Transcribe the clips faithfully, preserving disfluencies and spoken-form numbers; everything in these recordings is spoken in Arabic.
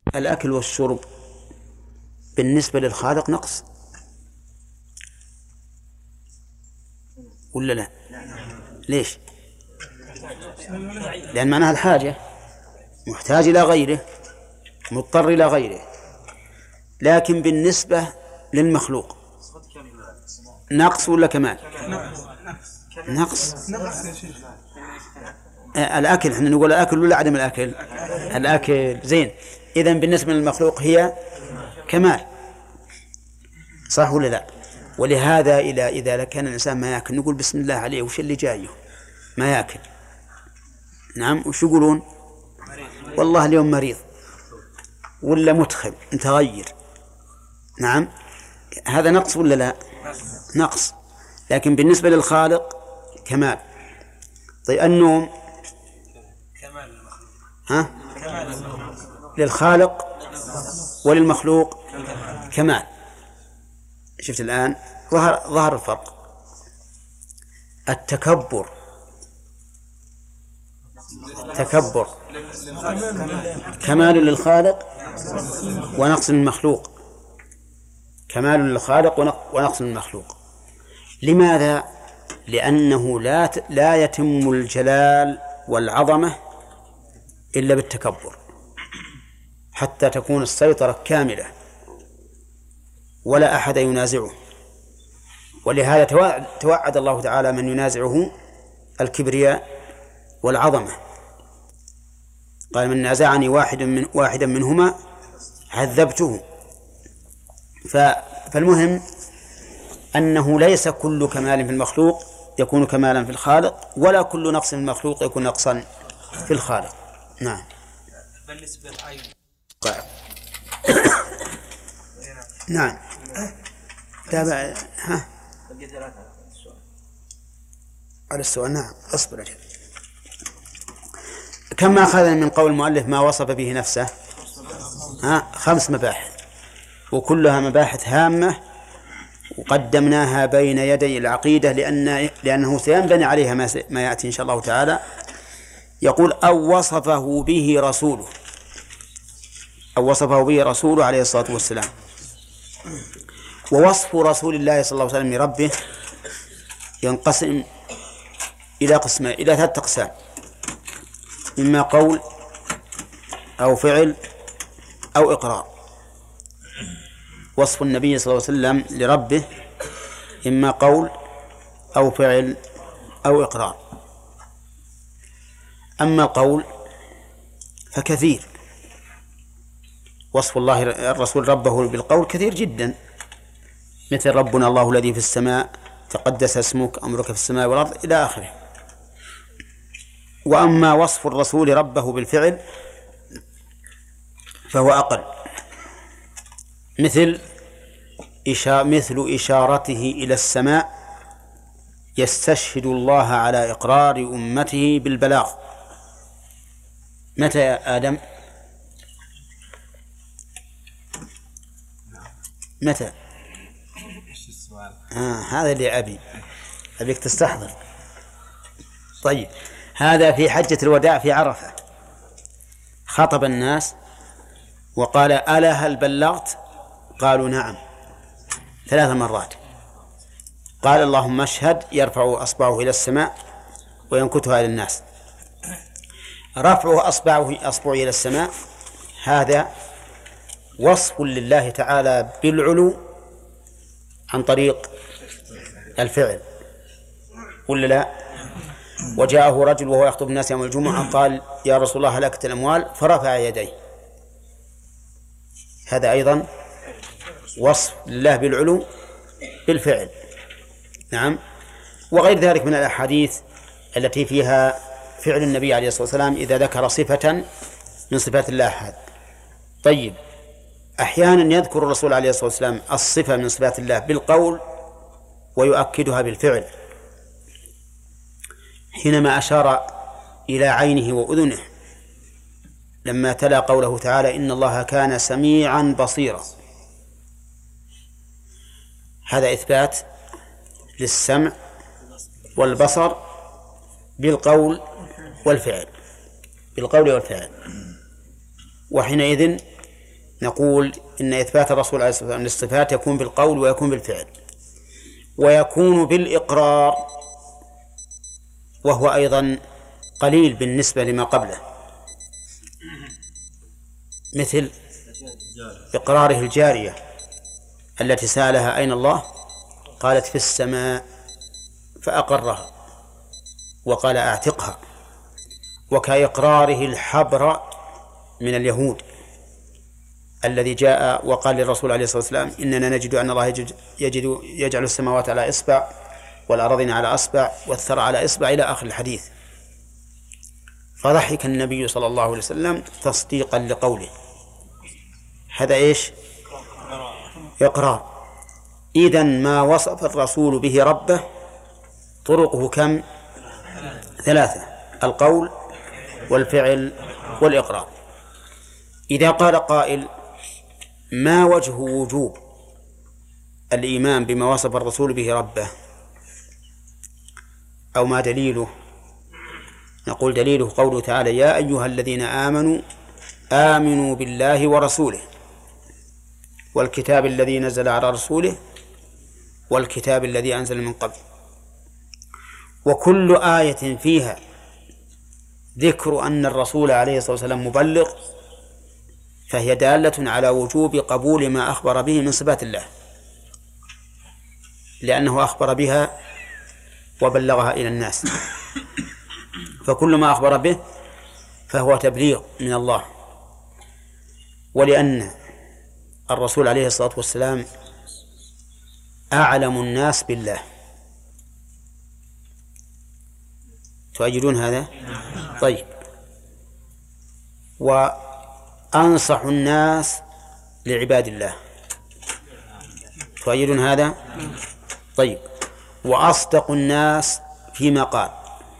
الأكل والشرب بالنسبة للخالق نقص ولا لا؟ ليش؟ لأن معناها الحاجة، محتاج إلى غيره، مضطر إلى غيره. لكن بالنسبة للمخلوق نقص ولا كمال؟ نقص. الأكل احنا نقول الأكل ولا عدم الأكل؟ الأكل. زين، إذن بالنسبة للمخلوق هي كمال، صح ولا لا؟ ولهذا إذا إذا كان الإنسان ما يأكل نقول بسم الله عليه، وش اللي جايه ما يأكل؟ نعم، وش يقولون؟ والله اليوم مريض ولا متخب متغير. نعم، هذا نقص ولا لا؟ نقص. لكن بالنسبة للخالق كمال. طيب النوم ها؟ للخالق وللمخلوق كمال. شفت الآن ظهر ظهر الفرق. التكبر تكبر كمال للخالق ونقص للمخلوق، كمال للخالق ونقص للمخلوق. لماذا؟ لأنه لا لا يتم الجلال والعظمة إلا بالتكبر، حتى تكون السيطرة كاملة ولا أحد ينازعه. ولهذا توعد الله تعالى من ينازعه الكبرياء والعظمة، قال من نازعني واحد من واحدا منهما عذبته. فالمهم أنه ليس كل كمال في المخلوق يكون كمالا في الخالق، ولا كل نقص في المخلوق يكون نقصا في الخالق. نعم. بالنسبة للعين نعم. تابع ها على السؤال. نعم، اصبر أجل. كم أخذنا من قول المؤلف ما وصف به نفسه؟ ها، خمس مباحث، وكلها مباحث هامة، وقدمناها بين يدي العقيدة لأن لأنه سينبني عليها ما يأتي إن شاء الله تعالى. يقول أو وصفه به رسوله، أو وصفه به رسوله عليه الصلاة والسلام. ووصف رسول الله صلى الله عليه وسلم لربه ينقسم إلى قسمين، إلى ثلاثة أقسام: إما قول أو فعل أو إقرار. وصف النبي صلى الله عليه وسلم لربه إما قول أو فعل أو إقرار. أما القول فكثير، وصف الله الرسول ربه بالقول كثير جدا، مثل ربنا الله الذي في السماء تقدس اسمك أمرك في السماء والأرض إلى آخره. وأما وصف الرسول ربه بالفعل فهو أقل، مثل مثل إشارته إلى السماء يستشهد الله على إقرار أمته بالبلاغ. متى يا آدم؟ متى؟ آه هذا اللي أبي أبيك تستحضر. طيب، هذا في حجة الوداع في عرفة، خطب الناس وقال ألا هل بلغت؟ قالوا نعم ثلاث مرات. قال اللهم اشهد، يرفع أصبعه إلى السماء وينكتها إلى الناس. رفعه أصبعه أصبعه إلى السماء هذا وصف لله تعالى بالعلو عن طريق الفعل ولا لا؟ وجاءه رجل وهو يخطب الناس يوم الجمعة قال يا رسول الله هلكت الأموال، فرفع يديه، هذا أيضا وصف لله بالعلو بالفعل. نعم. وغير ذلك من الأحاديث التي فيها فعل النبي عليه الصلاة والسلام إذا ذكر صفة من صفات الله هذا. طيب، أحيانا يذكر الرسول عليه الصلاة والسلام الصفة من صفات الله بالقول ويؤكدها بالفعل، حينما أشار إلى عينه وأذنه لما تلا قوله تعالى إن الله كان سميعا بصيرا. هذا إثبات للسمع والبصر بالقول والفعل، بالقول والفعل. وحينئذ نقول إن إثبات الرسول عليه الصلاة والسلام للصفات يكون بالقول ويكون بالفعل ويكون بالإقرار، وهو أيضا قليل بالنسبة لما قبله، مثل إقراره الجارية التي سألها أين الله قالت في السماء فأقرها وقال أعتقها، وكإقراره الحبر من اليهود الذي جاء وقال للرسول عليه الصلاة والسلام إننا نجد أن الله يجد, يجد يجعل السماوات على إصبع والأراضين على أصبع والثرى على إصبع إلى آخر الحديث. فضحك النبي صلى الله عليه وسلم تصديقا لقوله. هذا إيش؟ إقرار. إذن ما وصف الرسول به ربه طرقه كم؟ ثلاثة: القول والفعل والإقرار. إذا قال قائل: ما وجه وجوب الإيمان بما وصف الرسول به ربه، أو ما دليله؟ نقول دليله قوله تعالى: يا أيها الذين آمنوا آمنوا بالله ورسوله والكتاب الذي نزل على رسوله والكتاب الذي أنزل من قبل. وكل آية فيها ذكر أن الرسول عليه الصلاة والسلام مبلغ فهي دالة على وجوب قبول ما أخبر به من صفات الله، لأنه أخبر بها وبلغها إلى الناس، فكل ما أخبر به فهو تبليغ من الله. ولأن الرسول عليه الصلاة والسلام أعلم الناس بالله، تؤيدون هذا؟ طيب. وأنصح الناس لعباد الله، تؤيدون هذا؟ طيب. وأصدق الناس فيما قال،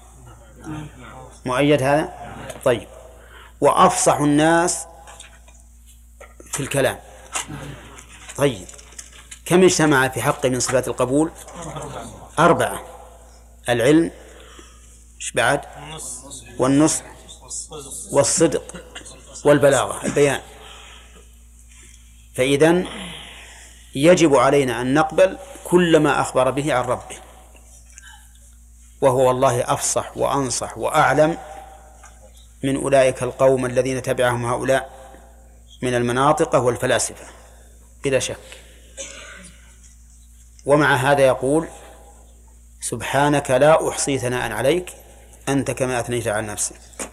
مؤيد هذا؟ طيب. وأفصح الناس في الكلام. طيب، كم اجتمع في حقه من صفات القبول؟ أربعة: العلم، إيش بعد؟ والنصح والصدق والبلاغة، البيان. فإذن يجب علينا أن نقبل كل ما أخبر به عن ربه، وهو والله أفصح وأنصح وأعلم من أولئك القوم الذين تبعهم هؤلاء من المناطق والفلاسفة بلا شك. ومع هذا يقول: سبحانك لا أحصي ثناء عليك أنت كما أثنيت على نفسك.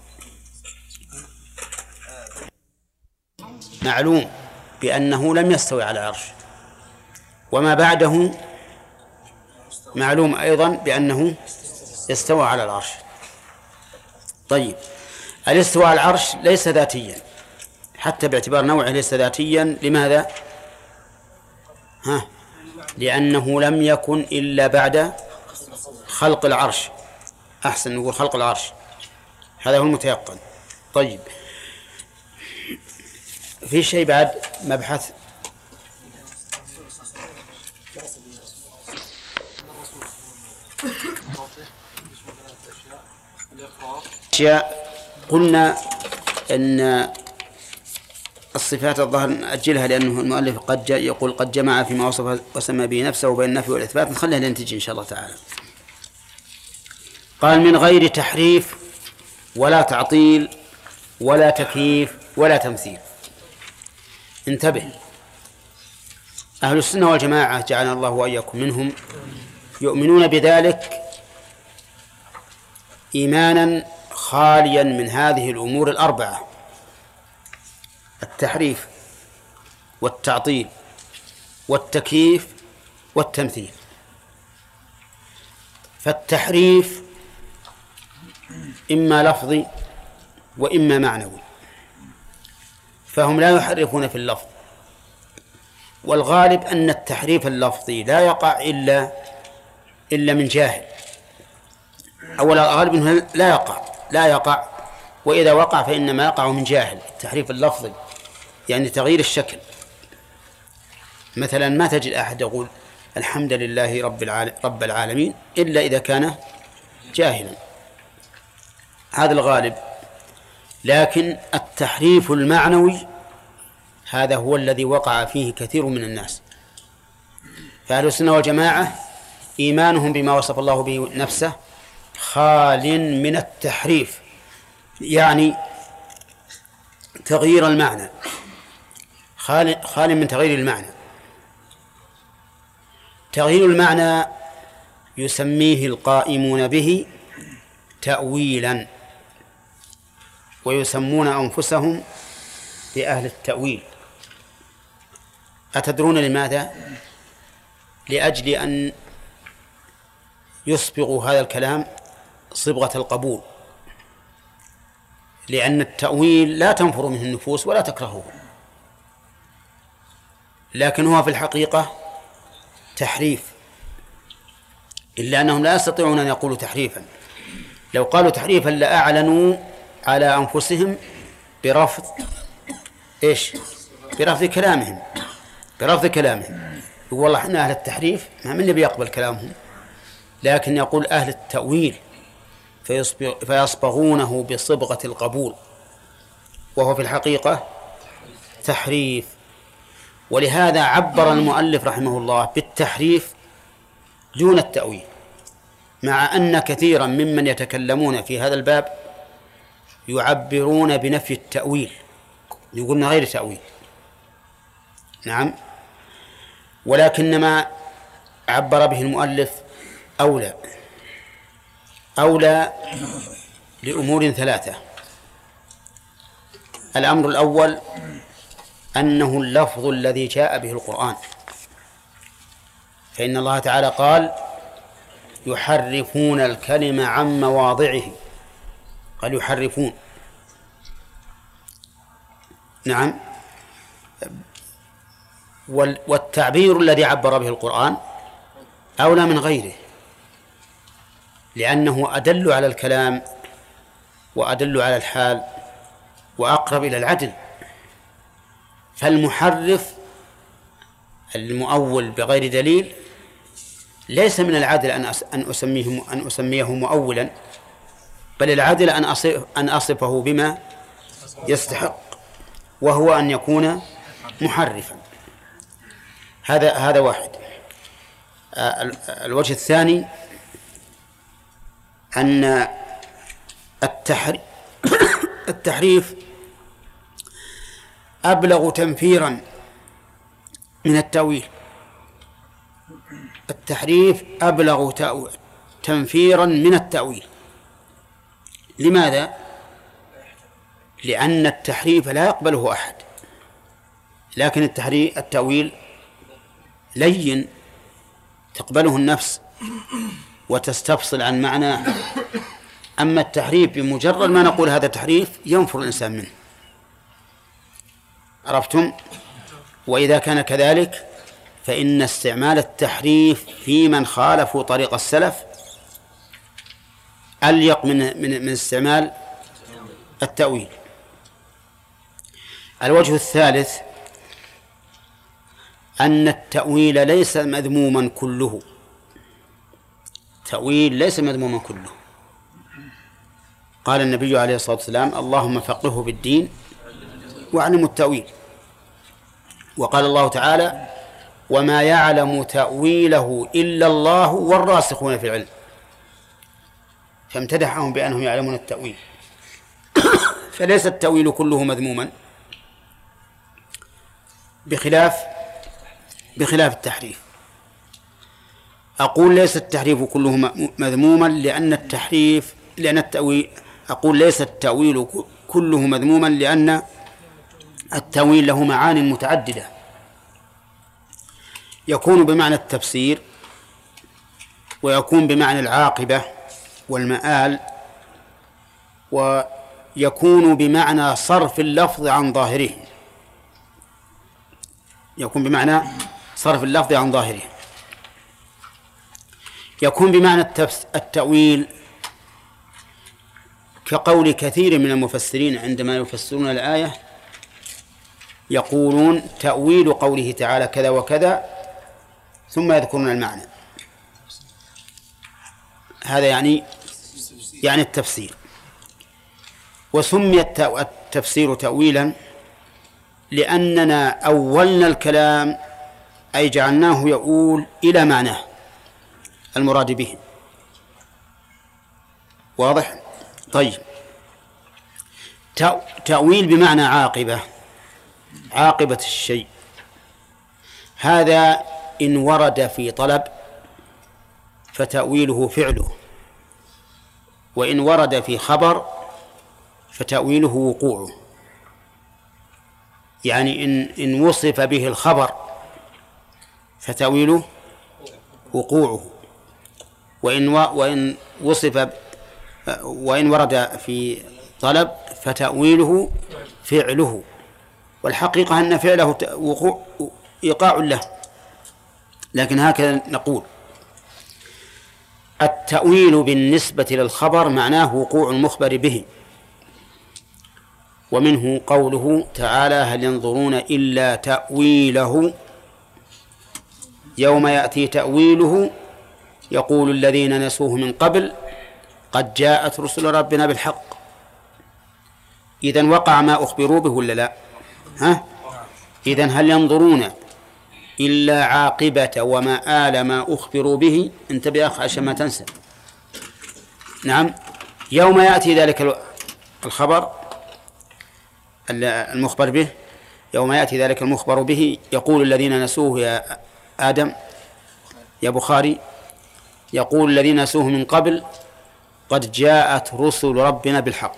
معلوم بأنه لم يستوي على العرش، وما بعده معلوم أيضا بأنه استوى على العرش. طيب، الاستواء على العرش ليس ذاتيا، حتى باعتبار نوعه ليس ذاتيا. لماذا؟ ها؟ لأنه لم يكن إلا بعد خلق العرش. أحسن نقول خلق العرش، هذا هو المتيقن. طيب، في شيء بعد مبحث أشياء قلنا أن الصفات الظاهر نأجلها لأنه المؤلف قد جاء يقول قد جمع فيما وصف وسمى به نفسه وبين النفي والإثبات، نخليها لنتيجة إن شاء الله تعالى. قال: من غير تحريف ولا تعطيل ولا تكييف ولا تمثيل. انتبه، أهل السنة والجماعة جعلنا الله وإياكم منهم يؤمنون بذلك إيمانا خاليا من هذه الأمور الأربعة: التحريف والتعطيل والتكييف والتمثيل. فالتحريف إما لفظي وإما معنوي، فهم لا يحرفون في اللفظ، والغالب أن التحريف اللفظي لا يقع إلا إلا من جاهل، أو الغالب أنه لا يقع لا يقع وإذا وقع فإنما يقع من جاهل. التحريف اللفظي يعني تغيير الشكل. مثلا ما تجد أحد يقول الحمد لله رب العالم رب العالمين إلا إذا كان جاهلا، هذا الغالب. لكن التحريف المعنوي هذا هو الذي وقع فيه كثير من الناس. فأهل السنة والجماعة إيمانهم بما وصف الله به نفسه خال من التحريف، يعني تغيير المعنى، خال خال من تغيير المعنى. تغيير المعنى يسميه القائمون به تأويلا، ويسمون أنفسهم بأهل التأويل. أتدرون لماذا؟ لأجل أن يصبغوا هذا الكلام صبغة القبول، لأن التأويل لا تنفر منه النفوس ولا تكرهه، لكن هو في الحقيقة تحريف، إلا أنهم لا يستطيعون أن يقولوا تحريفا. لو قالوا تحريفا لأعلنوا على أنفسهم برفض إيش؟ برفض كلامهم، برفض كلامهم. يقول والله إحنا أهل التحريف، ما من بيقبل كلامهم، لكن يقول أهل التأويل فيصبغونه بصبغة القبول، وهو في الحقيقة تحريف. ولهذا عبر المؤلف رحمه الله بالتحريف دون التأويل، مع أن كثيرا ممن يتكلمون في هذا الباب يعبرون بنفي التأويل، يقولون غير تأويل. نعم، ولكن ما عبر به المؤلف أولى أولى لأمور ثلاثة. الأمر الأول أنه اللفظ الذي جاء به القرآن، فإن الله تعالى قال يحرفون الكلم عن مواضعه، قال يحرفون. نعم، والتعبير الذي عبر به القرآن أولى من غيره، لأنه أدل على الكلام وأدل على الحال وأقرب إلى العدل. فالمحرف المؤول بغير دليل ليس من العدل أن أن أسميه أن أسميه مؤولا، بل العدل أن أن أصفه بما يستحق، وهو أن يكون محرفا. هذا هذا واحد. الوجه الثاني أن التحريف أبلغ تنفيرا من التأويل. التحريف أبلغ تنفيرا من التأويل. لماذا؟ لأن التحريف لا يقبله أحد، لكن التحريف التأويل لين تقبله النفس وتستفصل عن معناه. أما التحريف بمجرد ما نقول هذا تحريف ينفر الإنسان منه. عرفتم؟ وإذا كان كذلك فإن استعمال التحريف في من خالفوا طريق السلف أليق من من من استعمال التأويل. الوجه الثالث أن التأويل ليس مذموما كله، تأويل ليس مذموما كله. قال النبي عليه الصلاة والسلام اللهم فقهه بالدين واعلمه التأويل. وقال الله تعالى وما يعلم تأويله إلا الله والراسخون في العلم، فامتدحهم بأنهم يعلمون التأويل. فليس التأويل كله مذموما، بخلاف بخلاف التحريف. أقول ليس التحريف كله مذموما لأن التحريف لأن التأويل أقول ليس التأويل كله مذموما لأن التأويل له معان متعددة، يكون بمعنى التفسير، ويكون بمعنى العاقبة والمآل، ويكون بمعنى صرف اللفظ عن ظاهره يكون بمعنى صرف اللفظ عن ظاهره يكون بمعنى التأويل كقول كثير من المفسرين عندما يفسرون الآية يقولون تأويل قوله تعالى كذا وكذا ثم يذكرون المعنى. هذا يعني يعني التفسير. وسمي التفسير تأويلا لأننا أولنا الكلام أي جعلناه يؤول إلى معناه المراد به. واضح؟ طيب، تأويل بمعنى عاقبة، عاقبة الشيء، هذا إن ورد في طلب فتأويله فعله، وإن ورد في خبر فتأويله وقوعه. يعني إن إن وصف به الخبر فتأويله وقوعه، وإن وإن وصف وإن ورد في طلب فتأويله فعله. والحقيقة أن فعله وقوع إيقاع له، لكن هكذا نقول. التأويل بالنسبة للخبر معناه وقوع المخبر به، ومنه قوله تعالى: هل ينظرون إلا تأويله يوم يأتي تأويله يقول الذين نسوه من قبل قد جاءت رسل ربنا بالحق. إذن وقع ما أخبروا به ولا لا؟ ها؟ إذن هل ينظرون إلا عاقبة ومآل ما أخبروا به؟ انتبه يا أخي عشان ما تنسى. نعم، يوم يأتي ذلك الخبر المخبر به، يوم يأتي ذلك المخبر به يقول الذين نسوه يا آدم يا بخاري، يقول الذين نسوه من قبل قد جاءت رسل ربنا بالحق.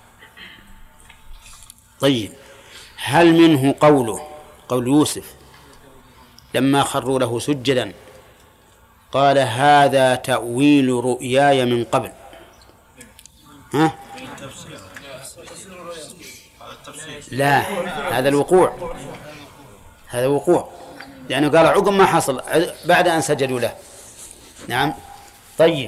طيب، هل منه قوله قول يوسف لما خروا له سجدا قال: هذا تأويل رؤياي من قبل؟ ها؟ لا، هذا الوقوع، هذا وقوع، لأنه قال عقب ما حصل بعد أن سجدوا له. نعم. طيب،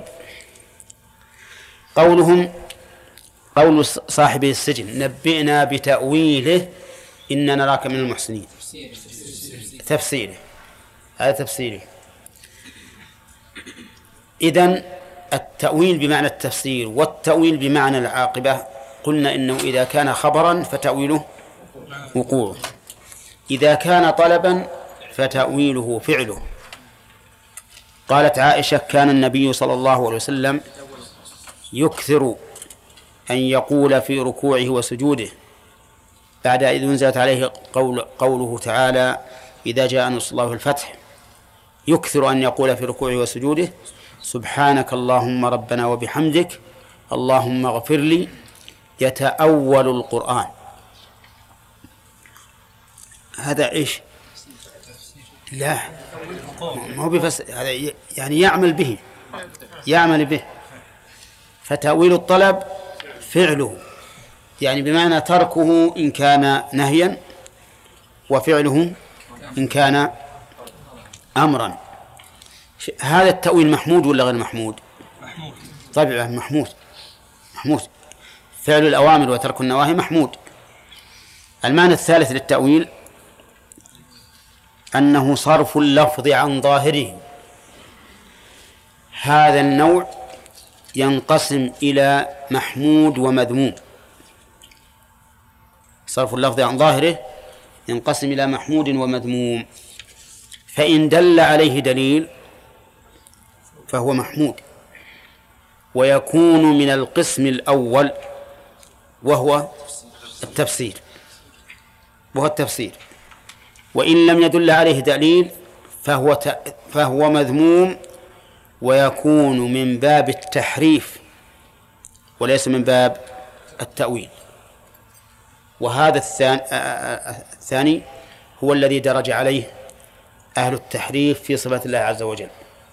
قولهم قول صاحب السجن: نبئنا بتأويله إننا نراك من المحسنين، تفسيره، هذا تفسيره. إذن التأويل بمعنى التفسير والتأويل بمعنى العاقبة قلنا إنه إذا كان خبرا فتأويله وقوعه، إذا كان طلبا فتأويله فعله. قالت عائشة: كان النبي صلى الله عليه وسلم يكثر أن يقول في ركوعه وسجوده بعد إذ انزلت عليه قول قوله تعالى: إذا جاء نصر الله الفتح، يكثر أن يقول في ركوعه وسجوده: سبحانك اللهم ربنا وبحمدك اللهم اغفر لي. يتأول القرآن. هذا إيش؟ لا، ما هو بفس... هذا يعني يعمل به، يعمل به. فتأويل الطلب فعله، يعني بمعنى تركه إن كان نهيا، وفعله إن كان أمرا. هذا التأويل محمود ولا غير محمود؟ محمود طبعا، محمود محمود فعل الأوامر وترك النواهي محمود. المعنى الثالث للتأويل أنه صرف اللفظ عن ظاهره. هذا النوع ينقسم إلى محمود ومذموم. صرف اللفظ عن ظاهره ينقسم إلى محمود ومذموم، فإن دل عليه دليل فهو محمود، ويكون من القسم الأول وهو التفسير وهو التفسير وإن لم يدل عليه دليل فهو فهو مذموم، ويكون من باب التحريف وليس من باب التأويل. وهذا الثاني هو الذي درج عليه أهل التحريف في صفات الله عز وجل.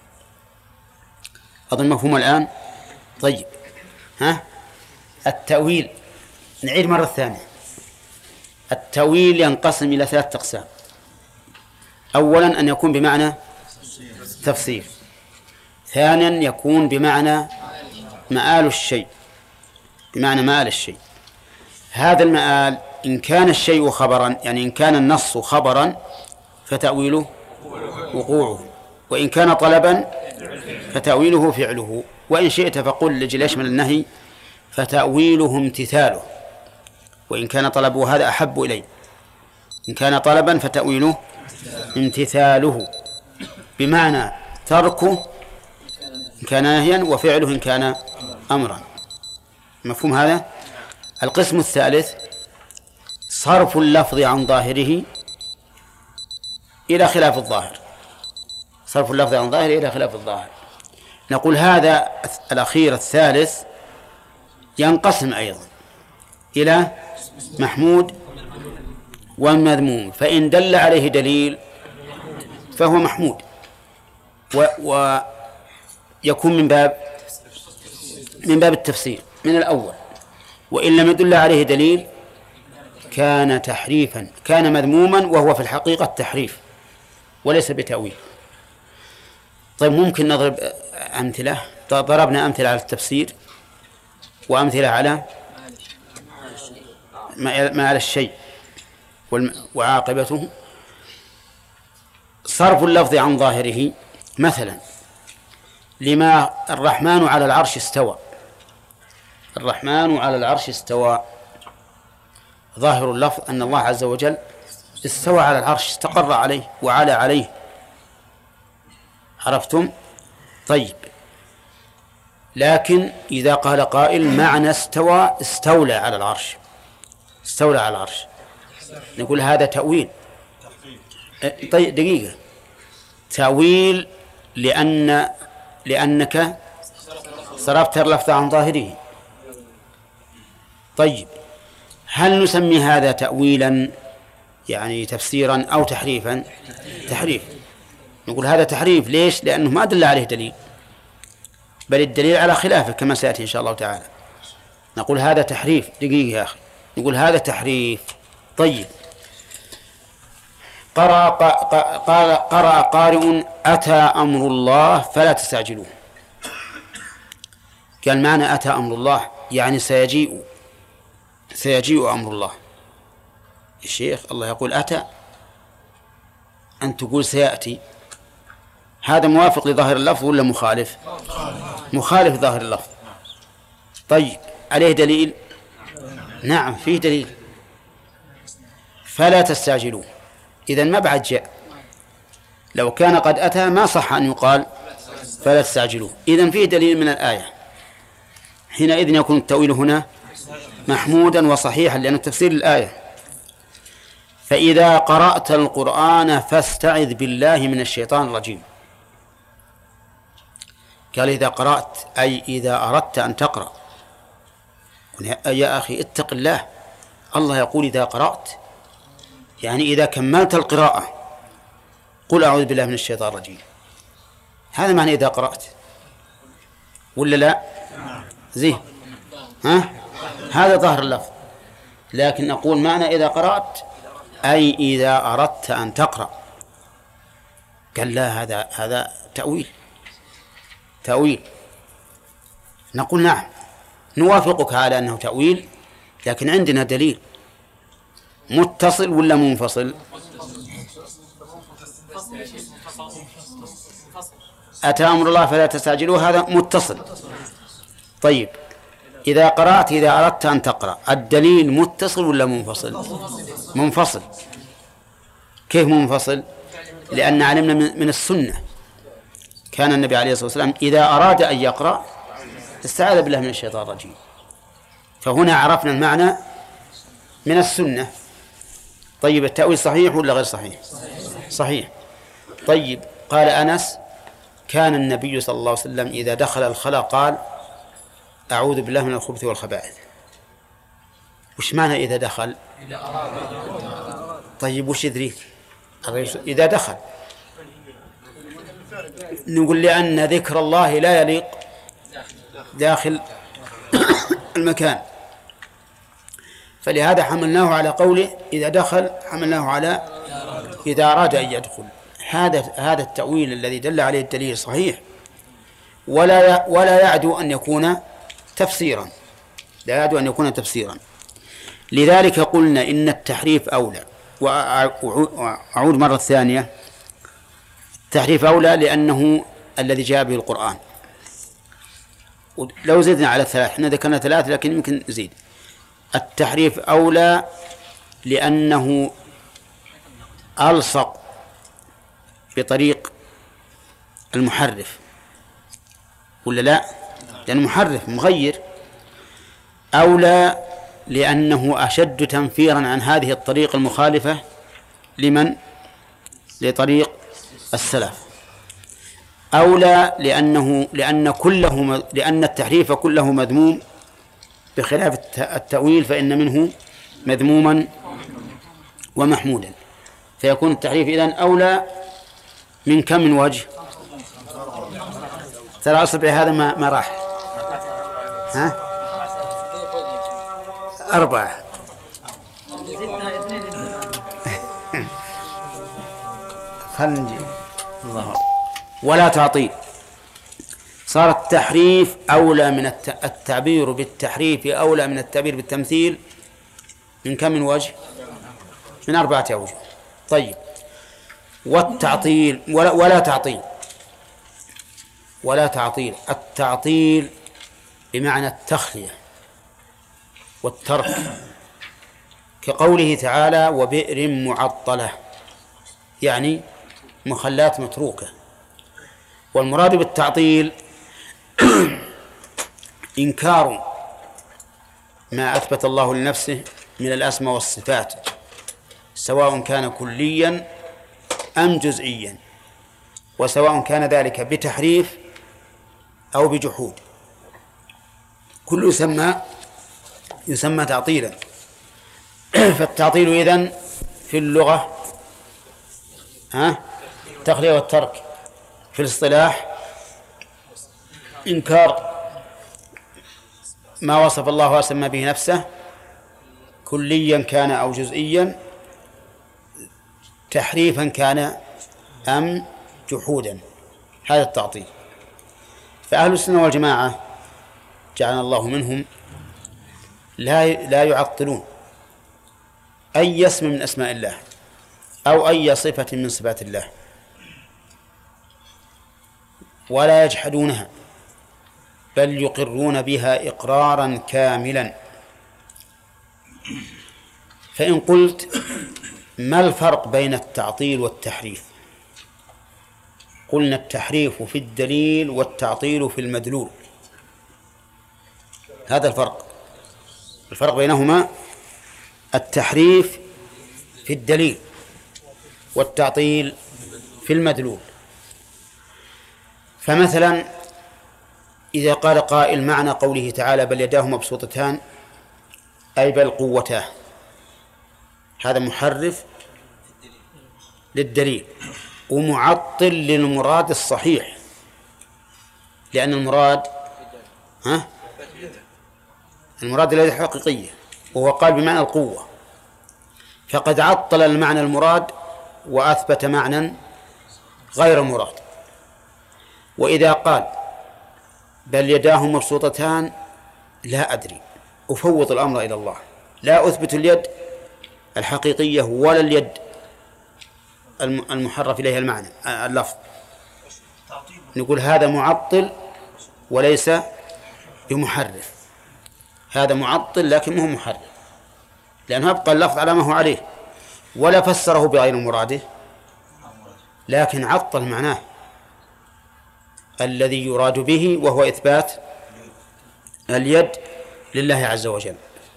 أظن مفهوم الآن؟ طيب، ها التأويل نعيد مرة ثانية. التأويل ينقسم إلى ثلاثة أقسام. أولا أن يكون بمعنى تفسير، ثانيا يكون بمعنى مآل الشيء، بمعنى مآل الشيء. هذا المآل إن كان الشيء خبرا، يعني إن كان النص خبرا فتأويله وقوعه، وإن كان طلبا فتأويله فعله، وإن شئت فقل لجل يشمل النهي فتأويله امتثاله، وإن كان طلبه هذا أحب إليه. إن كان طلبا فتأويله امتثاله، بمعنى تركه إن كان نهيا وفعله إن كان أمرا. مفهوم هذا؟ القسم الثالث صرف اللفظ عن ظاهره إلى خلاف الظاهر. صرف اللفظ عن ظاهره إلى خلاف الظاهر. نقول هذا الأخير الثالث ينقسم أيضا إلى محمود ومذموم، فإن دل عليه دليل فهو محمود ويكون من باب من باب التفسير من الأول، وإن لم يدل عليه دليل كان تحريفا، كان مذموما، وهو في الحقيقة تحريف وليس بتأويل. طيب ممكن نضرب أمثلة. ضربنا أمثلة على التفسير وأمثلة على ما على الشيء وعاقبته. صرف اللفظ عن ظاهره مثلا لما الرحمن على العرش استوى. الرحمن على العرش استوى، ظاهر اللفظ أن الله عز وجل استوى على العرش، استقر عليه وعلى عليه. عرفتم؟ طيب، لكن إذا قال قائل معنى استوى استولى على العرش، استولى على العرش، نقول هذا تأويل. طيب دقيقة، تأويل لأن لأنك صرفت اللفظ عن ظاهره. طيب هل نسمي هذا تأويلا يعني تفسيرا أو تحريفا؟ تحريف. نقول هذا تحريف. ليش؟ لأنه ما دل عليه دليل، بل الدليل على خلافه كما سيأتي إن شاء الله تعالى. نقول هذا تحريف. دقيقة يا أخي، نقول هذا تحريف. طيب، قرأ قال قرأ قارئ أتى أمر الله فلا تستعجلوه. قال معنى أتى أمر الله يعني سيجيء سيجيء أمر الله. الشيخ الله يقول أتى، أن تقول سيأتي، هذا موافق لظاهر اللفظ ولا مخالف؟ مخالف ظاهر اللفظ. طيب عليه دليل؟ نعم فيه دليل. فلا تستعجلوه، إذن ما بعد جاء. لو كان قد أتى ما صح أن يقال فلا تستعجلوه. إذن فيه دليل من الآية، حينئذ يكون التأويل هنا محمودا وصحيحا لأنه تفسير الآية. فإذا قرأت القرآن فاستعذ بالله من الشيطان الرجيم. قال إذا قرأت أي إذا أردت أن تقرأ. يا أخي اتق الله، الله يقول إذا قرأت، يعني إذا كملت القراءة قل أعوذ بالله من الشيطان الرجيم. هذا معنى إذا قرأت ولا لا؟ زين، ها؟ هذا ظاهر اللفظ. لكن نقول معنى إذا قرأت أي إذا أردت أن تقرأ. قال لا، هذا هذا تأويل تأويل. نقول نعم نوافقك على أنه تأويل، لكن عندنا دليل. متصل ولا منفصل؟ أتى أمر الله فلا تستعجلوه، هذا متصل. طيب إذا قرأت إذا أردت أن تقرأ، الدليل متصل ولا منفصل؟ منفصل. كيف منفصل؟ لأن علمنا من السنة كان النبي عليه الصلاة والسلام إذا أراد أن يقرأ استعاذ بالله من الشيطان الرجيم. فهنا عرفنا المعنى من السنة. طيب التأويل صحيح ولا غير صحيح؟ صحيح. طيب قال أنس كان النبي صلى الله عليه وسلم إذا دخل الخلاء قال أعوذ بالله من الخبث والخبائث. وش معنى إذا دخل؟ طيب وش يدريك إذا دخل؟ نقول لأن ذكر الله لا يليق داخل المكان، فلهذا حملناه على قوله إذا دخل، حملناه على إذا أراد أن يدخل. هذا هذا التأويل الذي دل عليه الدليل صحيح، ولا ولا يعدو أن يكون تفسيرا، لا يعدو أن يكون تفسيرا. لذلك قلنا إن التحريف أولى. وأعود مرة ثانية، التحريف أولى لأنه الذي جاء به القرآن. لو زدنا على ثلاث، احنا ذكرنا ثلاث لكن يمكن نزيد. التحريف أولى لأنه ألصق بطريق المحرف ولا لا؟ لأنه محرف مغير، أولى لأنه أشد تنفيرا عن هذه الطريق المخالفة لمن؟ لطريق السلف. أولى لأنه لأن كله لأن التحريف كله مذموم، بخلاف التأويل فإن منه مذموما ومحمودا، فيكون التحريف إذن أولى من كم من وجه؟ ترى أصبع هذا ما ما راح، ها؟ أربعة. خلنا نجي. الله. ولا تعطيل، صار التحريف أولى من التعبير بالتحريف أولى من التعبير بالتمثيل من كم من وجه؟ من أربعة أوجه. طيب، والتعطيل ولا, ولا تعطيل ولا تعطيل التعطيل بمعنى التخلية والترك، كقوله تعالى وبئر معطلة، يعني مخلات متروكة. والمراد بالتعطيل إنكار ما أثبت الله لنفسه من الأسماء والصفات، سواء كان كليا أم جزئيا، وسواء كان ذلك بتحريف أو بجحود، كل يسمى يسمى تعطيلا. فالتعطيل إذن في اللغة ها التخلية والترك، في الاصطلاح إنكار ما وصف الله وسمى به نفسه كليا كان أو جزئيا، تحريفا كان أم جحودا، هذا التعطيل. فأهل السنة والجماعة جعلنا الله منهم لا لا يعطلون أي اسم من أسماء الله أو أي صفة من صفات الله، ولا يجحدونها، بل يقرون بها إقرارا كاملا. فإن قلت ما الفرق بين التعطيل والتحريف؟ قلنا التحريف في الدليل والتعطيل في المدلول، هذا الفرق. الفرق بينهما التحريف في الدليل والتعطيل في المدلول. فمثلا إذا قال قائل معنى قوله تعالى بل يداه مبسوطتان أي بل قوتاه، هذا محرف للدليل ومعطل للمراد الصحيح، لأن المراد ها المراد الذي الحقيقية، وهو قال بمعنى القوة، فقد عطل المعنى المراد وأثبت معنى غير مراد. وإذا قال بل يداه مبسوطتان لا أدري، أفوض الأمر إلى الله، لا أثبت اليد الحقيقية ولا اليد المحرف إليها المعنى اللفظ، نقول هذا معطل وليس بمحرف، هذا معطل لكن هو محرف، لأنه أبقى اللفظ على ما هو عليه ولا فسره بغير مراده، لكن عطل معناه الذي يراد به، وهو إثبات اليد لله عز وجل.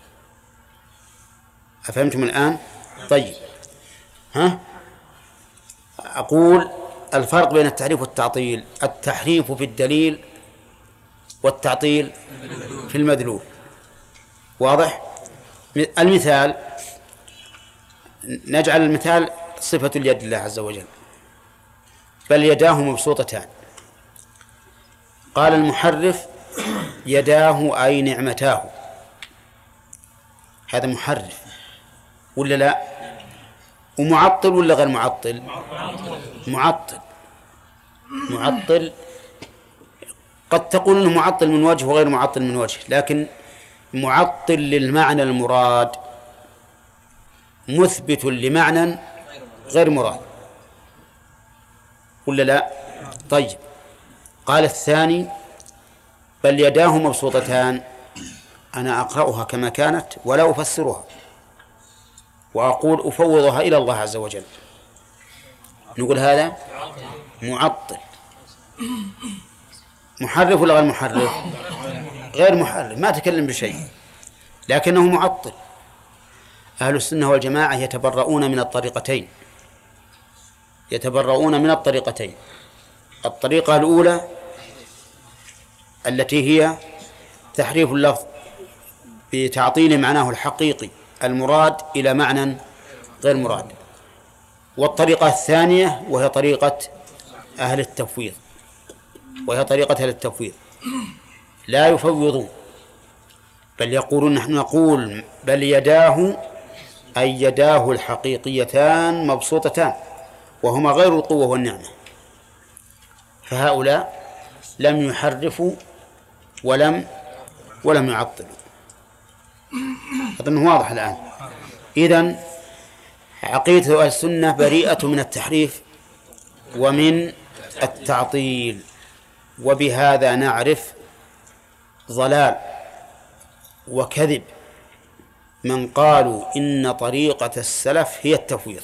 أفهمتم الآن؟ طيب، ها أقول الفرق بين التحريف والتعطيل: التحريف في الدليل والتعطيل في المدلول. واضح؟ المثال، نجعل المثال صفة اليد لله عز وجل، بل يداه مبسوطتان. قال المحرف يداه أي نعمتاه، هذا محرف ولا لا؟ ومعطل ولا غير معطل؟ معطل. معطل قد تقول انه معطل من وجه وغير معطل من وجه، لكن معطل للمعنى المراد، مثبت لمعنى غير مراد ولا لا؟ طيب، قال الثاني بل يداه مبسوطتان، أنا أقرأها كما كانت ولا أفسرها، وأقول أفوضها إلى الله عز وجل، نقول هذا معطل. محرف ولا غير محرف؟ غير محرف، ما تكلم بشيء لكنه معطل. أهل السنة والجماعة يتبرؤون من الطريقتين، يتبرؤون من الطريقتين. الطريقة الأولى التي هي تحريف اللفظ بتعطيل معناه الحقيقي المراد إلى معنى غير مراد. والطريقة الثانية وهي طريقة أهل التفويض، وهي طريقة أهل التفويض لا يفوضون، بل يقولون نحن نقول بل يداه أي يداه الحقيقيتان مبسوطتان وهما غير القوة والنعمة. فهؤلاء لم يحرفوا ولم ولم يعطلوا. أظن واضح الآن. إذن عقيدة أهل السنة بريئة من التحريف ومن التعطيل، وبهذا نعرف ضلال وكذب من قالوا إن طريقة السلف هي التفويض.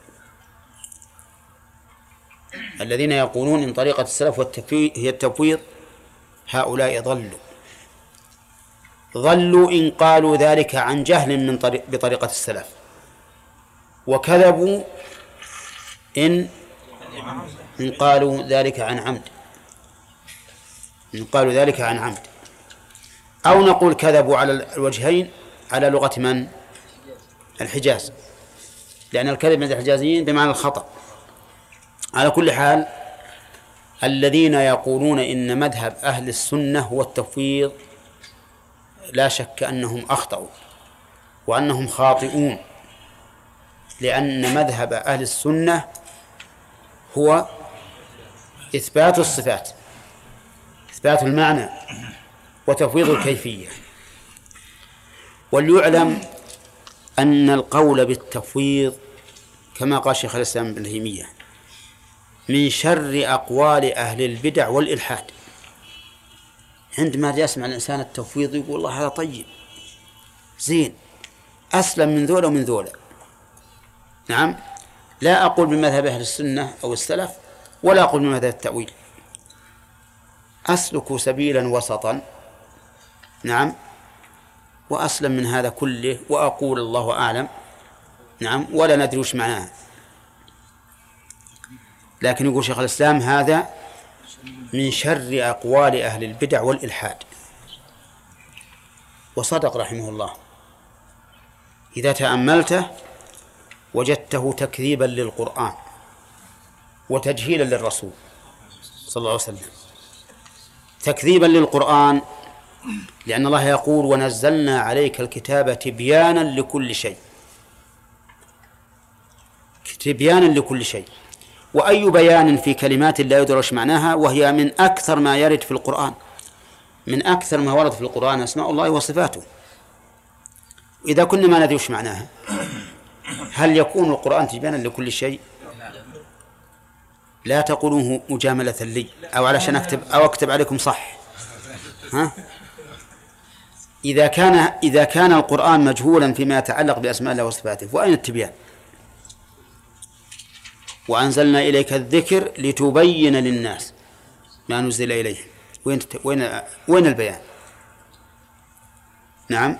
الذين يقولون إن طريقة السلف هي التفويض هؤلاء ضلوا ضلوا إن قالوا ذلك عن جهل من طريق بطريقة السلف، وكذبوا إن إن قالوا ذلك عن عمد إن قالوا ذلك عن عمد أو نقول كذبوا على الوجهين على لغة من؟ الحجاز، لأن الكذب عند الحجازيين بمعنى الخطأ. على كل حال الذين يقولون إن مذهب أهل السنة هو التفويض لا شك أنهم أخطأوا وأنهم خاطئون، لأن مذهب أهل السنة هو إثبات الصفات، إثبات المعنى وتفويض الكيفية. وليعلم أن القول بالتفويض كما قال شيخ الإسلام ابن تيمية من شر أقوال أهل البدع والإلحاد. عندما يسمع الإنسان التفويض يقول الله هذا طيب زين أسلم من ذولا ومن ذولا. نعم، لا أقول بمذهب أهل السنة أو السلف ولا أقول بمذهب التأويل، أسلك سبيلا وسطا. نعم، وأسلم من هذا كله وأقول الله أعلم. نعم، ولا ندري وش معناه. لكن يقول شيخ الإسلام هذا من شر أقوال أهل البدع والإلحاد، وصدق رحمه الله. إذا تأملته وجدته تكذيبا للقرآن وتجهيلا للرسول صلى الله عليه وسلم. تكذيبا للقرآن لأن الله يقول ونزلنا عليك الكتاب تبيانا لكل شيء، تبيانا لكل شيء. وأي بيان في كلمات لا يدرش معناها، وهي من أكثر ما يرد في القرآن، من أكثر ما ورد في القرآن أسماء الله وصفاته. إذا كنا ما ندري وش معناها هل يكون القرآن تبيانا لكل شيء؟ لا تقولوه مجاملة لي أو علشان أكتب أو أكتب عليكم صح. ها؟ إذا كان إذا كان القرآن مجهولا فيما يتعلق بأسماء الله وصفاته وأين التبيان؟ وأنزلنا إليك الذكر لتبين للناس ما نزل إليهم. وين وين وين البيان؟ نعم،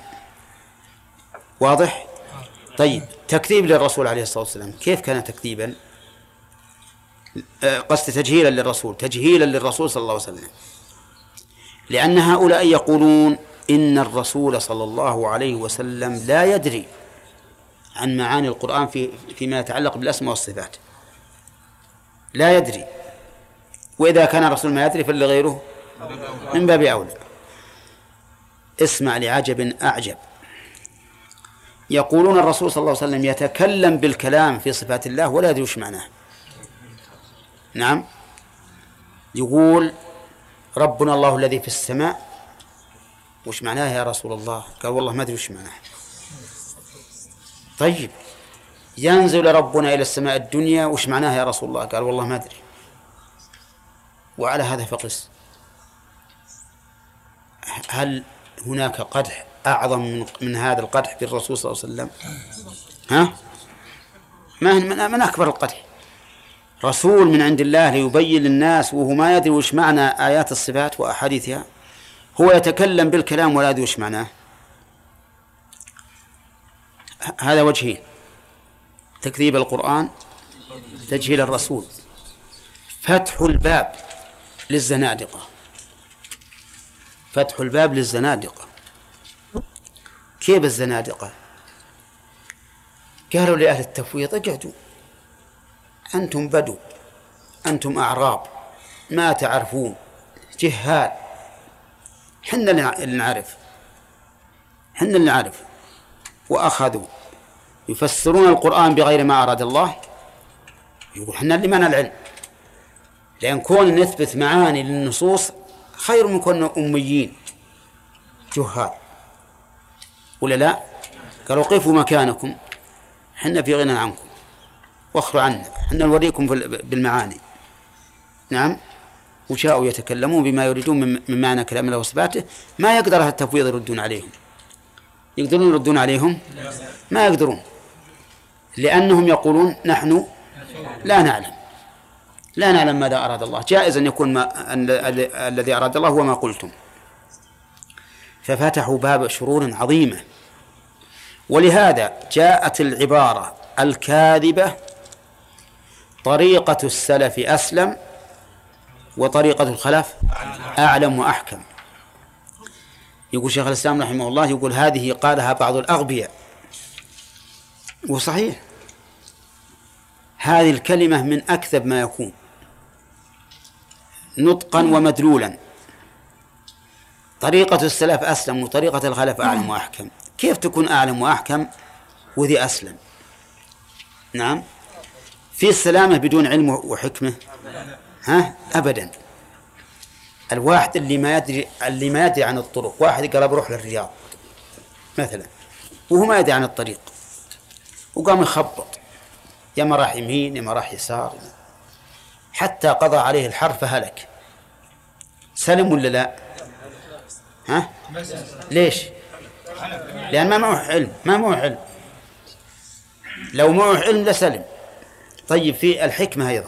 واضح. طيب، تكذيب للرسول عليه الصلاة والسلام كيف كان تكذيبا؟ قصد تجهيلا للرسول، تجهيلا للرسول صلى الله عليه وسلم، لأن هؤلاء يقولون إن الرسول صلى الله عليه وسلم لا يدري عن معاني القرآن في فيما يتعلق بالأسماء والصفات، لا يدري. وإذا كان الرسول ما يدري فاللي غيره من باب أولى. اسمع لعجب أعجب، يقولون الرسول صلى الله عليه وسلم يتكلم بالكلام في صفات الله ولا يدري وش معناه. نعم، يقول ربنا الله الذي في السماء، وش معناه يا رسول الله؟ قال والله ما أدري وش معناه. طيب، ينزل ربنا إلى السماء الدنيا، وش معناه يا رسول الله؟ قال والله ما أدري. وعلى هذا فقس، هل هناك قدح أعظم من, من هذا القدح بالرسول صلى الله عليه وسلم؟ ها؟ ما من, من أكبر القدح. رسول من عند الله ليبين للناس وهو ما يدري وش معنى آيات الصفات وأحاديثها، هو يتكلم بالكلام ولا يدري وش معناه. هذا وجهين: تكذيب القرآن، تجهيل الرسول. فتح الباب للزنادقة، فتح الباب للزنادقة. كيف الزنادقة؟ قالوا لأهل التفويض: اقعدوا، أنتم بدو، أنتم أعراب، ما تعرفون، جهال، حنا اللي نعرف، حنا اللي نعرف. وأخذوا يفسرون القرآن بغير ما أراد الله. يقول حنا اللي معنا العلم، لأن كون نثبت معاني للنصوص خير من كون أميين جهال، ولا لا؟ قالوا: قفوا مكانكم، حنا في غنى عنكم، واخروا عنا، حنا نوريكم بالمعاني. نعم. وشاءوا يتكلمون بما يريدون من معنى كلام الله وصفاته، ما يقدر أهل التفويض يردون عليهم. يقدرون يردون عليهم؟ ما يقدرون، لأنهم يقولون: نحن لا نعلم، لا نعلم ماذا أراد الله. جائز أن يكون ما الذي أراد الله هو ما قلتم. ففتحوا باب شرور عظيمة. ولهذا جاءت العبارة الكاذبة: طريقة السلف أسلم وطريقة الخلف أعلم وأحكم. يقول شيخ الإسلام رحمه الله، يقول هذه قالها بعض الأغبياء، وصحيح هذه الكلمة من أكذب ما يكون نطقا ومدلولا. طريقة السلف أسلم وطريقة الخلف أعلم وأحكم. كيف تكون أعلم وأحكم وذي أسلم؟ نعم. في السلامة بدون علم وحكمة؟ ها أبدا. الواحد اللي ما يدري اللي ما يدري عن الطرق، واحد قال بروح للرياض مثلا وهو ما يدري عن الطريق، وقام يخبط، يا ما راح يمين يا ما راح يسار، حتى قضى عليه الحر فهلك. سلم ولا لا؟ ها؟ ليش؟ لأن ما معه علم، ما معه علم. لو معه علم لسلم. طيب في الحكمة أيضا،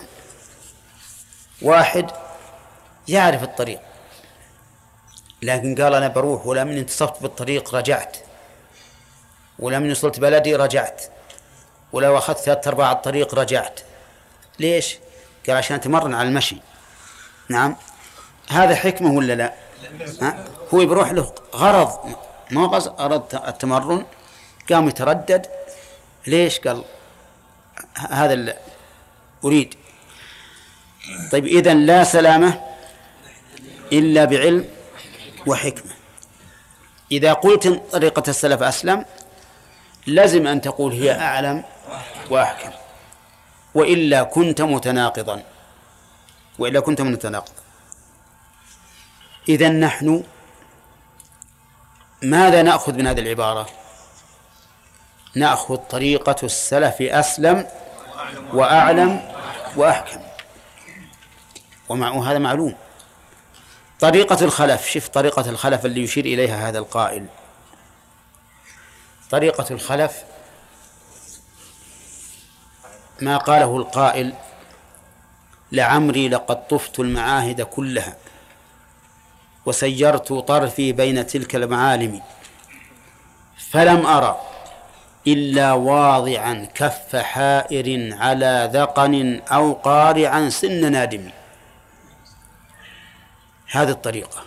واحد يعرف الطريق لكن قال أنا بروح، ولا من انتصفت بالطريق رجعت، ولا من وصلت بلدي رجعت، ولو أخذت ثلاثة أرباع الطريق رجعت. ليش؟ قال عشان تمرن على المشي. نعم. هذا حكمة ولا لا؟ ها؟ هو بروح له غرض، ما قصد أرد التمرن، قام يتردد. ليش؟ قال هذا اللي أريد. طيب إذن لا سلامة إلا بعلم وحكمة. إذا قلت طريقة السلف أسلم لازم أن تقول هي أعلم وأحكم، وإلا كنت متناقضا، وإلا كنت متناقضا. إذن نحن ماذا نأخذ من هذه العبارة؟ نأخذ طريقة السلف أسلم وأعلم وأحكم، وهذا معلوم. طريقة الخلف، شوف طريقة الخلف اللي يشير إليها هذا القائل. طريقة الخلف ما قاله القائل: لعمري لقد طفت المعاهد كلها وسيرت طرفي بين تلك المعالم فلم أرى إلا واضعا كف حائر على ذقن أو قارعا سن نادم. هذه الطريقة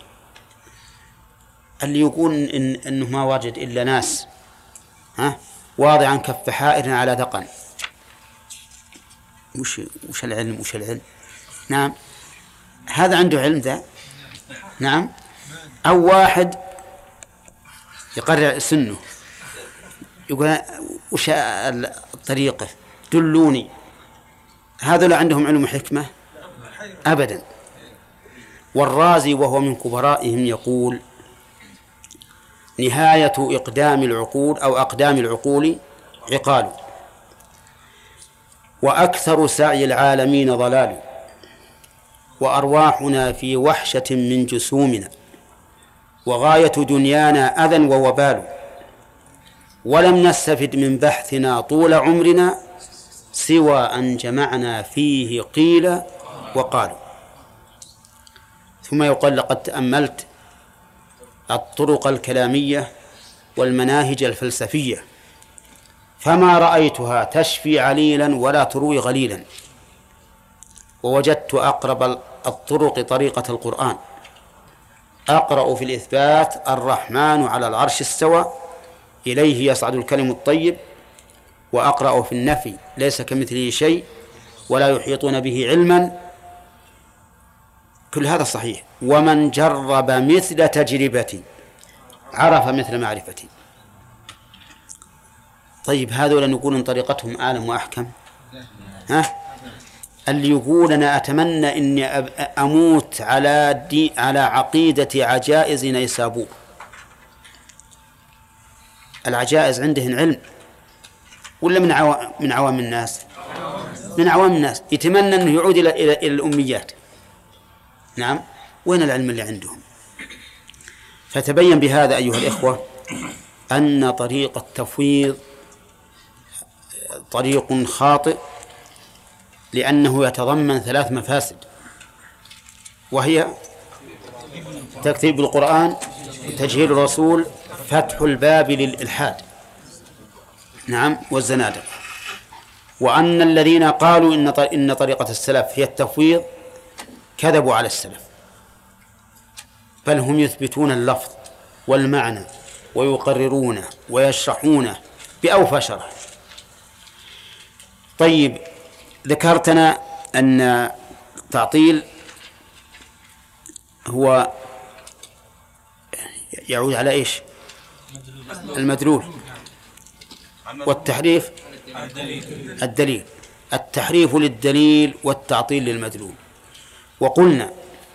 اللي يقول إن إنه ما واجد إلا ناس ها واضعا كف حائر على ذقن. وش وش العلم وش العلم؟ نعم، هذا عنده علم ذا. نعم. أو واحد يقرع سنه يقول وش الطريقة دلوني. هذا لا عندهم علم وحكمة أبدا. والرازي وهو من كبرائهم يقول: نهاية إقدام العقول أو أقدام العقول عقال، وأكثر سعي العالمين ضلال، وأرواحنا في وحشة من جسومنا، وغاية دنيانا أذى ووبال، ولم نستفد من بحثنا طول عمرنا سوى أن جمعنا فيه قيل وقالوا. ثم يقال لقد تأملت الطرق الكلامية والمناهج الفلسفية فما رأيتها تشفي عليلا ولا تروي غليلا، ووجدت أقرب الطرق طريقة القرآن. أقرأ في الإثبات الرحمن على العرش استوى إليه يصعد الكلم الطيب، وأقرأ في النفي ليس كمثله شيء ولا يحيطون به علما. كل هذا صحيح. ومن جرب مثل تجربتي عرف مثل معرفتي. طيب هذول نقول إن طريقتهم أعلم وأحكم؟ ها؟ اللي يقول أنا أتمنى إني أموت على دي على عقيدة عجائز نيسابور. العجائز عندهن علم ولا من عوام من عوام الناس؟ من عوام الناس. يتمنى أنه يعود إلى إلى إلى الأميات. نعم، وين العلم اللي عندهم؟ فتبين بهذا أيها الإخوة أن طريق التفويض طريق خاطئ، لأنه يتضمن ثلاث مفاسد، وهي تكذيب القرآن، تجهيل الرسول، فتح الباب للإلحاد، نعم، والزنادقة. وأن الذين قالوا إن إن طريقة السلف هي التفويض كذبوا على السلف، بل هم يثبتون اللفظ والمعنى ويقررونه ويشرحونه بأوفى شرح. طيب، ذكرتنا أن التعطيل هو يعود على إيش؟ المدلول. والتحريف الدليل. التحريف للدليل والتعطيل للمدلول. وقلنا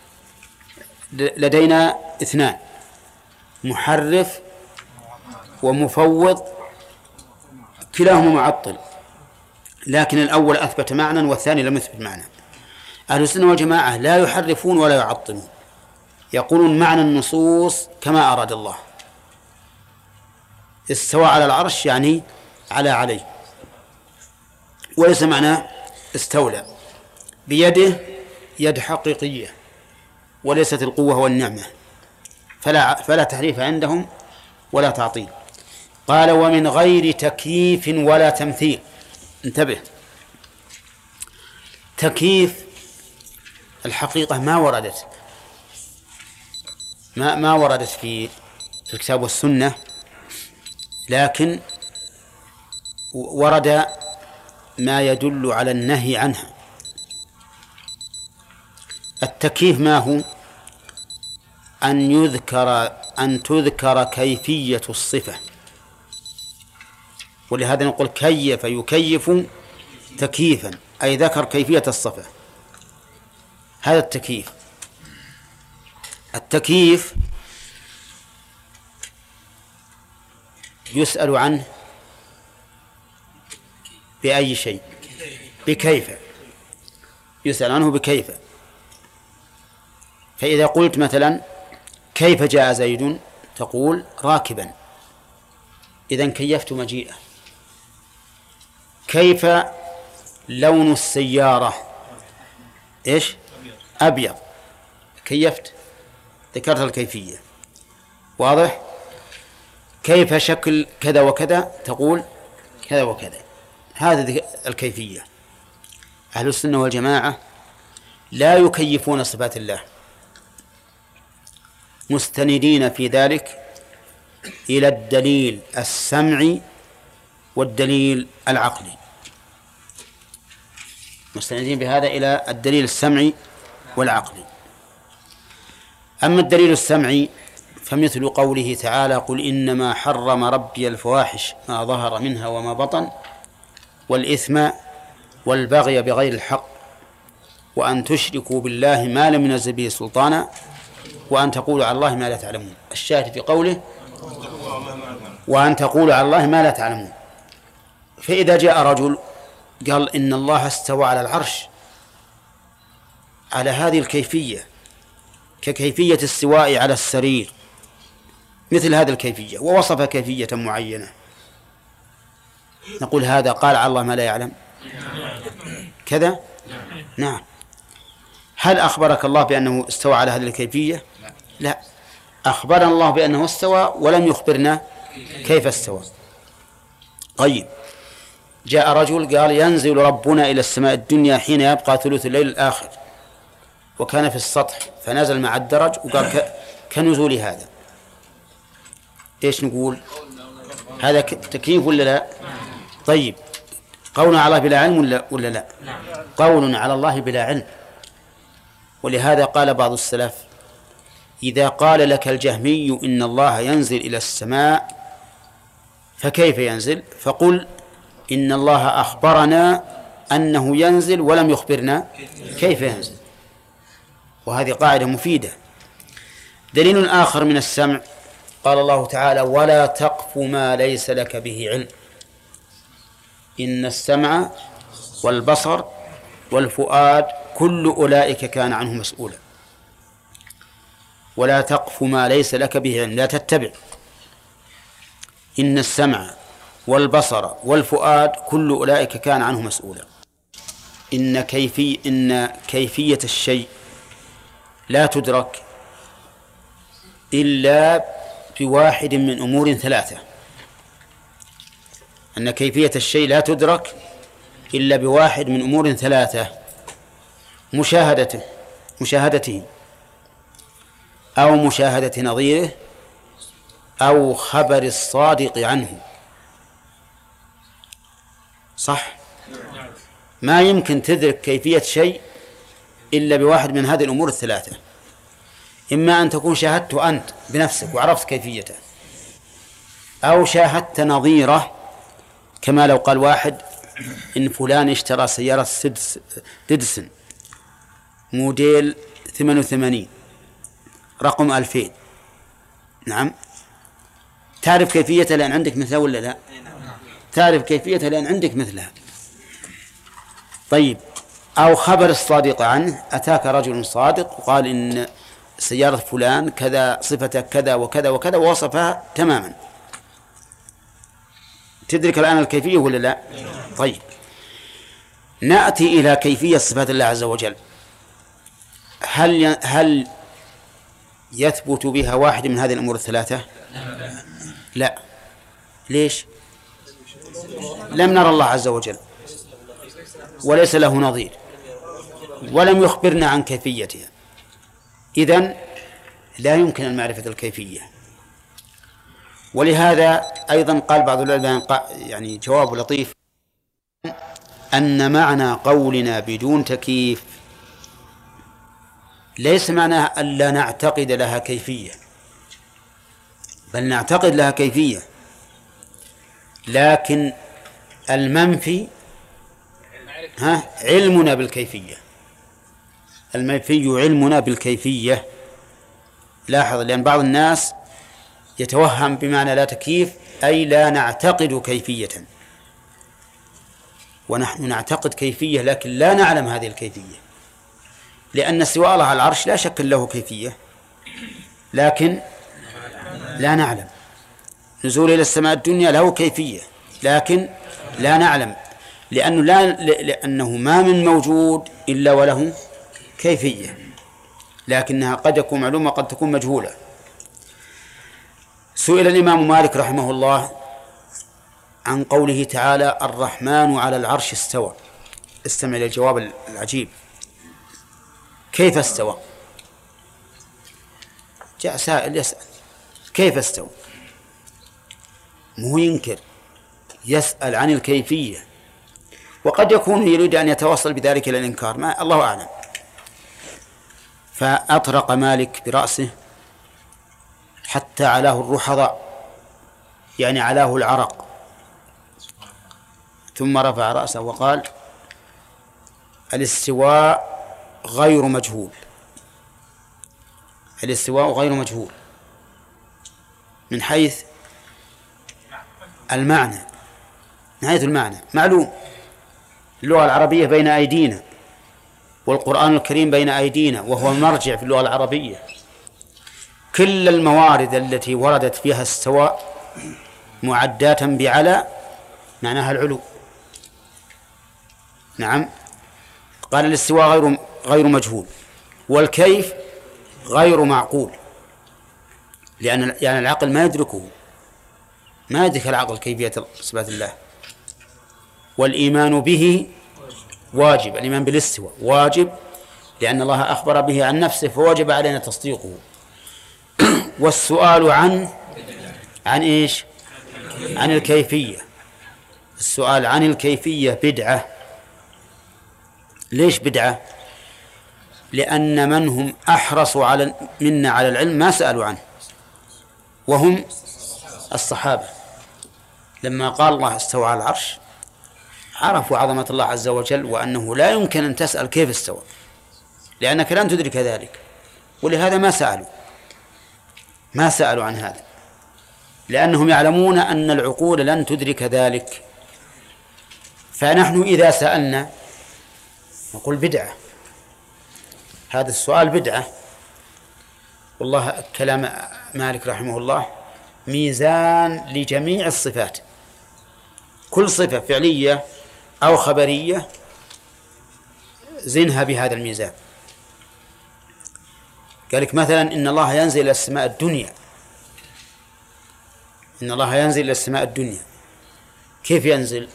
لدينا اثنان: محرف ومفوض، كلاهما معطل، لكن الأول أثبت معنى والثاني لم يثبت معنى. أهل السنة والجماعة لا يحرفون ولا يعطلون، يقولون معنى النصوص كما أراد الله. استوى على العرش يعني على عليه، وليس معناه استولى. بيده يد حقيقية وليست القوة والنعمة، فلا فلا تحريف عندهم ولا تعطيل. قال: ومن غير تكييف ولا تمثيل. انتبه، تكييف الحقيقة ما وردت ما ما وردت في الكتاب والسنة، لكن ورد ما يدل على النهي عنها. التكييف ما هو؟ أن يذكر أن تذكر كيفية الصفة، ولهذا نقول كيف يكيف تكييفا، أي ذكر كيفية الصفة. هذا التكييف. التكييف يسأل عنه بأي شيء؟ بكيف. يسأل عنه بكيف. فإذا قلت مثلا كيف جاء زيد، تقول راكبا، إذن كيفت مجيئه. كيف لون السيارة؟ إيش؟ أبيض. كيفت، ذكرت الكيفية. واضح؟ كيف شكل كذا وكذا، تقول كذا وكذا. هذه الكيفية. أهل السنة والجماعة لا يكيفون صفات الله، مستندين في ذلك إلى الدليل السمعي والدليل العقلي. مستندين بهذا إلى الدليل السمعي والعقلي. أما الدليل السمعي فمثل قوله تعالى: قل إنما حرم ربي الفواحش ما ظهر منها وما بطن والإثم والبغي بغير الحق وأن تشركوا بالله ما لم ينزل به سلطانا وأن تقولوا على الله ما لا تعلمون. الشاهد في قوله: وأن تقولوا على الله ما لا تعلمون. فإذا جاء رجل قال إن الله استوى على العرش على هذه الكيفية ككيفية السواء على السرير، مثل هذه الكيفية، ووصف كيفية معينة، نقول هذا قال على الله ما لا يعلم؟ كذا؟ نعم. هل أخبرك الله بأنه استوى على هذه الكيفية؟ لا، أخبرنا الله بأنه استوى ولم يخبرنا كيف استوى. طيب، جاء رجل قال ينزل ربنا إلى السماء الدنيا حين يبقى ثلث الليل الآخر، وكان في السطح فنزل مع الدرج وقال كنزول هذا. إيش نقول؟ هذا تكييف ولا لا؟ طيب، قولنا على الله بلا علم ولا, ولا لا؟ قول على الله بلا علم. ولهذا قال بعض السلف إذا قال لك الجهمي إن الله ينزل إلى السماء فكيف ينزل؟ فقل إن الله أخبرنا أنه ينزل ولم يخبرنا كيف ينزل. وهذه قاعدة مفيدة. دليل آخر من السمع قال الله تعالى ولا تقف ما ليس لك به علم إن السمع والبصر والفؤاد كل أولئك كان عنه مسؤولا. ولا تقف ما ليس لك به علم، لا تتبع. إن السمع والبصر والفؤاد كل أولئك كان عنه مسؤولا. إن كيفي إن كيفية الشيء لا تدرك إلا بواحد من أمور ثلاثة. أن كيفية الشيء لا تدرك إلا بواحد من أمور ثلاثة: مشاهدته مشاهدته أو مشاهدة نظيره أو خبر الصادق عنه. صح؟ ما يمكن تدرك كيفية شيء إلا بواحد من هذه الأمور الثلاثة: إما أن تكون شاهدته أنت بنفسك وعرفت كيفيته، أو شاهدت نظيره، كما لو قال واحد إن فلان اشترى سيارة ديدسن موديل ثمانية وثمانين رقم ألفين. نعم، تعرف كيفيتها لأن عندك مثلها ولا لا؟ تعرف كيفيتها لأن عندك مثلها. طيب، أو خبر الصادق عنه، أتاك رجل صادق وقال إن سيارة فلان كذا صفتها كذا وكذا وكذا ووصفها تماما. تدرك الآن الكيفية ولا لا؟ طيب، نأتي إلى كيفية صفات الله عز وجل. هل هل يثبت بها واحد من هذه الأمور الثلاثة؟ لا. ليش؟ لم نرى الله عز وجل وليس له نظير ولم يخبرنا عن كيفيتها، إذن لا يمكن أن معرفة الكيفية. ولهذا أيضا قال بعض العلماء يعني جواب لطيف أن معنى قولنا بدون تكييف ليس معناه أن لا نعتقد لها كيفية، بل نعتقد لها كيفية، لكن المنفي ها علمنا بالكيفية. المنفي علمنا بالكيفية. لاحظ، لأن بعض الناس يتوهم بمعنى لا تكييف أي لا نعتقد كيفية، ونحن نعتقد كيفية لكن لا نعلم هذه الكيفية، لأن استواء الله على العرش لا شك له كيفية لكن لا نعلم. نزول إلى السماء الدنيا له كيفية لكن لا نعلم، لأنه, لا لأنه ما من موجود إلا وله كيفية، لكنها قد يكون معلومة قد تكون مجهولة. سئل الإمام مالك رحمه الله عن قوله تعالى الرحمن على العرش استوى. استمع للجواب العجيب: كيف استوى؟ جاء سائل يسأل كيف استوى، مو ينكر، يسأل عن الكيفية، وقد يكون يريد أن يتوصل بذلك إلى الإنكار، ما الله أعلم. فأطرق مالك برأسه حتى علاه الرحضاء، يعني علاه العرق، ثم رفع رأسه وقال الاستواء غير مجهول. الاستواء غير مجهول من حيث المعنى، من حيث المعنى معلوم. اللغة العربية بين أيدينا، والقرآن الكريم بين أيدينا، وهو المرجع في اللغة العربية. كل الموارد التي وردت فيها استواء معدات بعلى معناها العلو، نعم. قال الاستواء غير غير مجهول، والكيف غير معقول، لأن يعني العقل ما يدركه، ما يدرك العقل كيفية صفات الله. والإيمان به واجب، الإيمان بالاستواء واجب لأن الله أخبر به عن نفسه فوجب علينا تصديقه. والسؤال عن عن إيش؟ عن الكيفية. السؤال عن الكيفية بدعة. ليش بدعة؟ لأن من هم أحرص على منا على العلم ما سألوا عنه، وهم الصحابة. لما قال الله استوى على العرش عرفوا عظمة الله عز وجل، وأنه لا يمكن أن تسأل كيف استوى، لأنك لن تدرك ذلك، ولهذا ما سألوا ما سألوا عن هذا، لأنهم يعلمون أن العقول لن تدرك ذلك. فنحن إذا سألنا نقول بدعة، هذا السؤال بدعة. والله كلام مالك رحمه الله ميزان لجميع الصفات، كل صفة فعلية أو خبرية زنها بهذا الميزان. قال لك مثلا إن الله ينزل إلى السماء الدنيا، إن الله ينزل إلى السماء الدنيا، كيف ينزل؟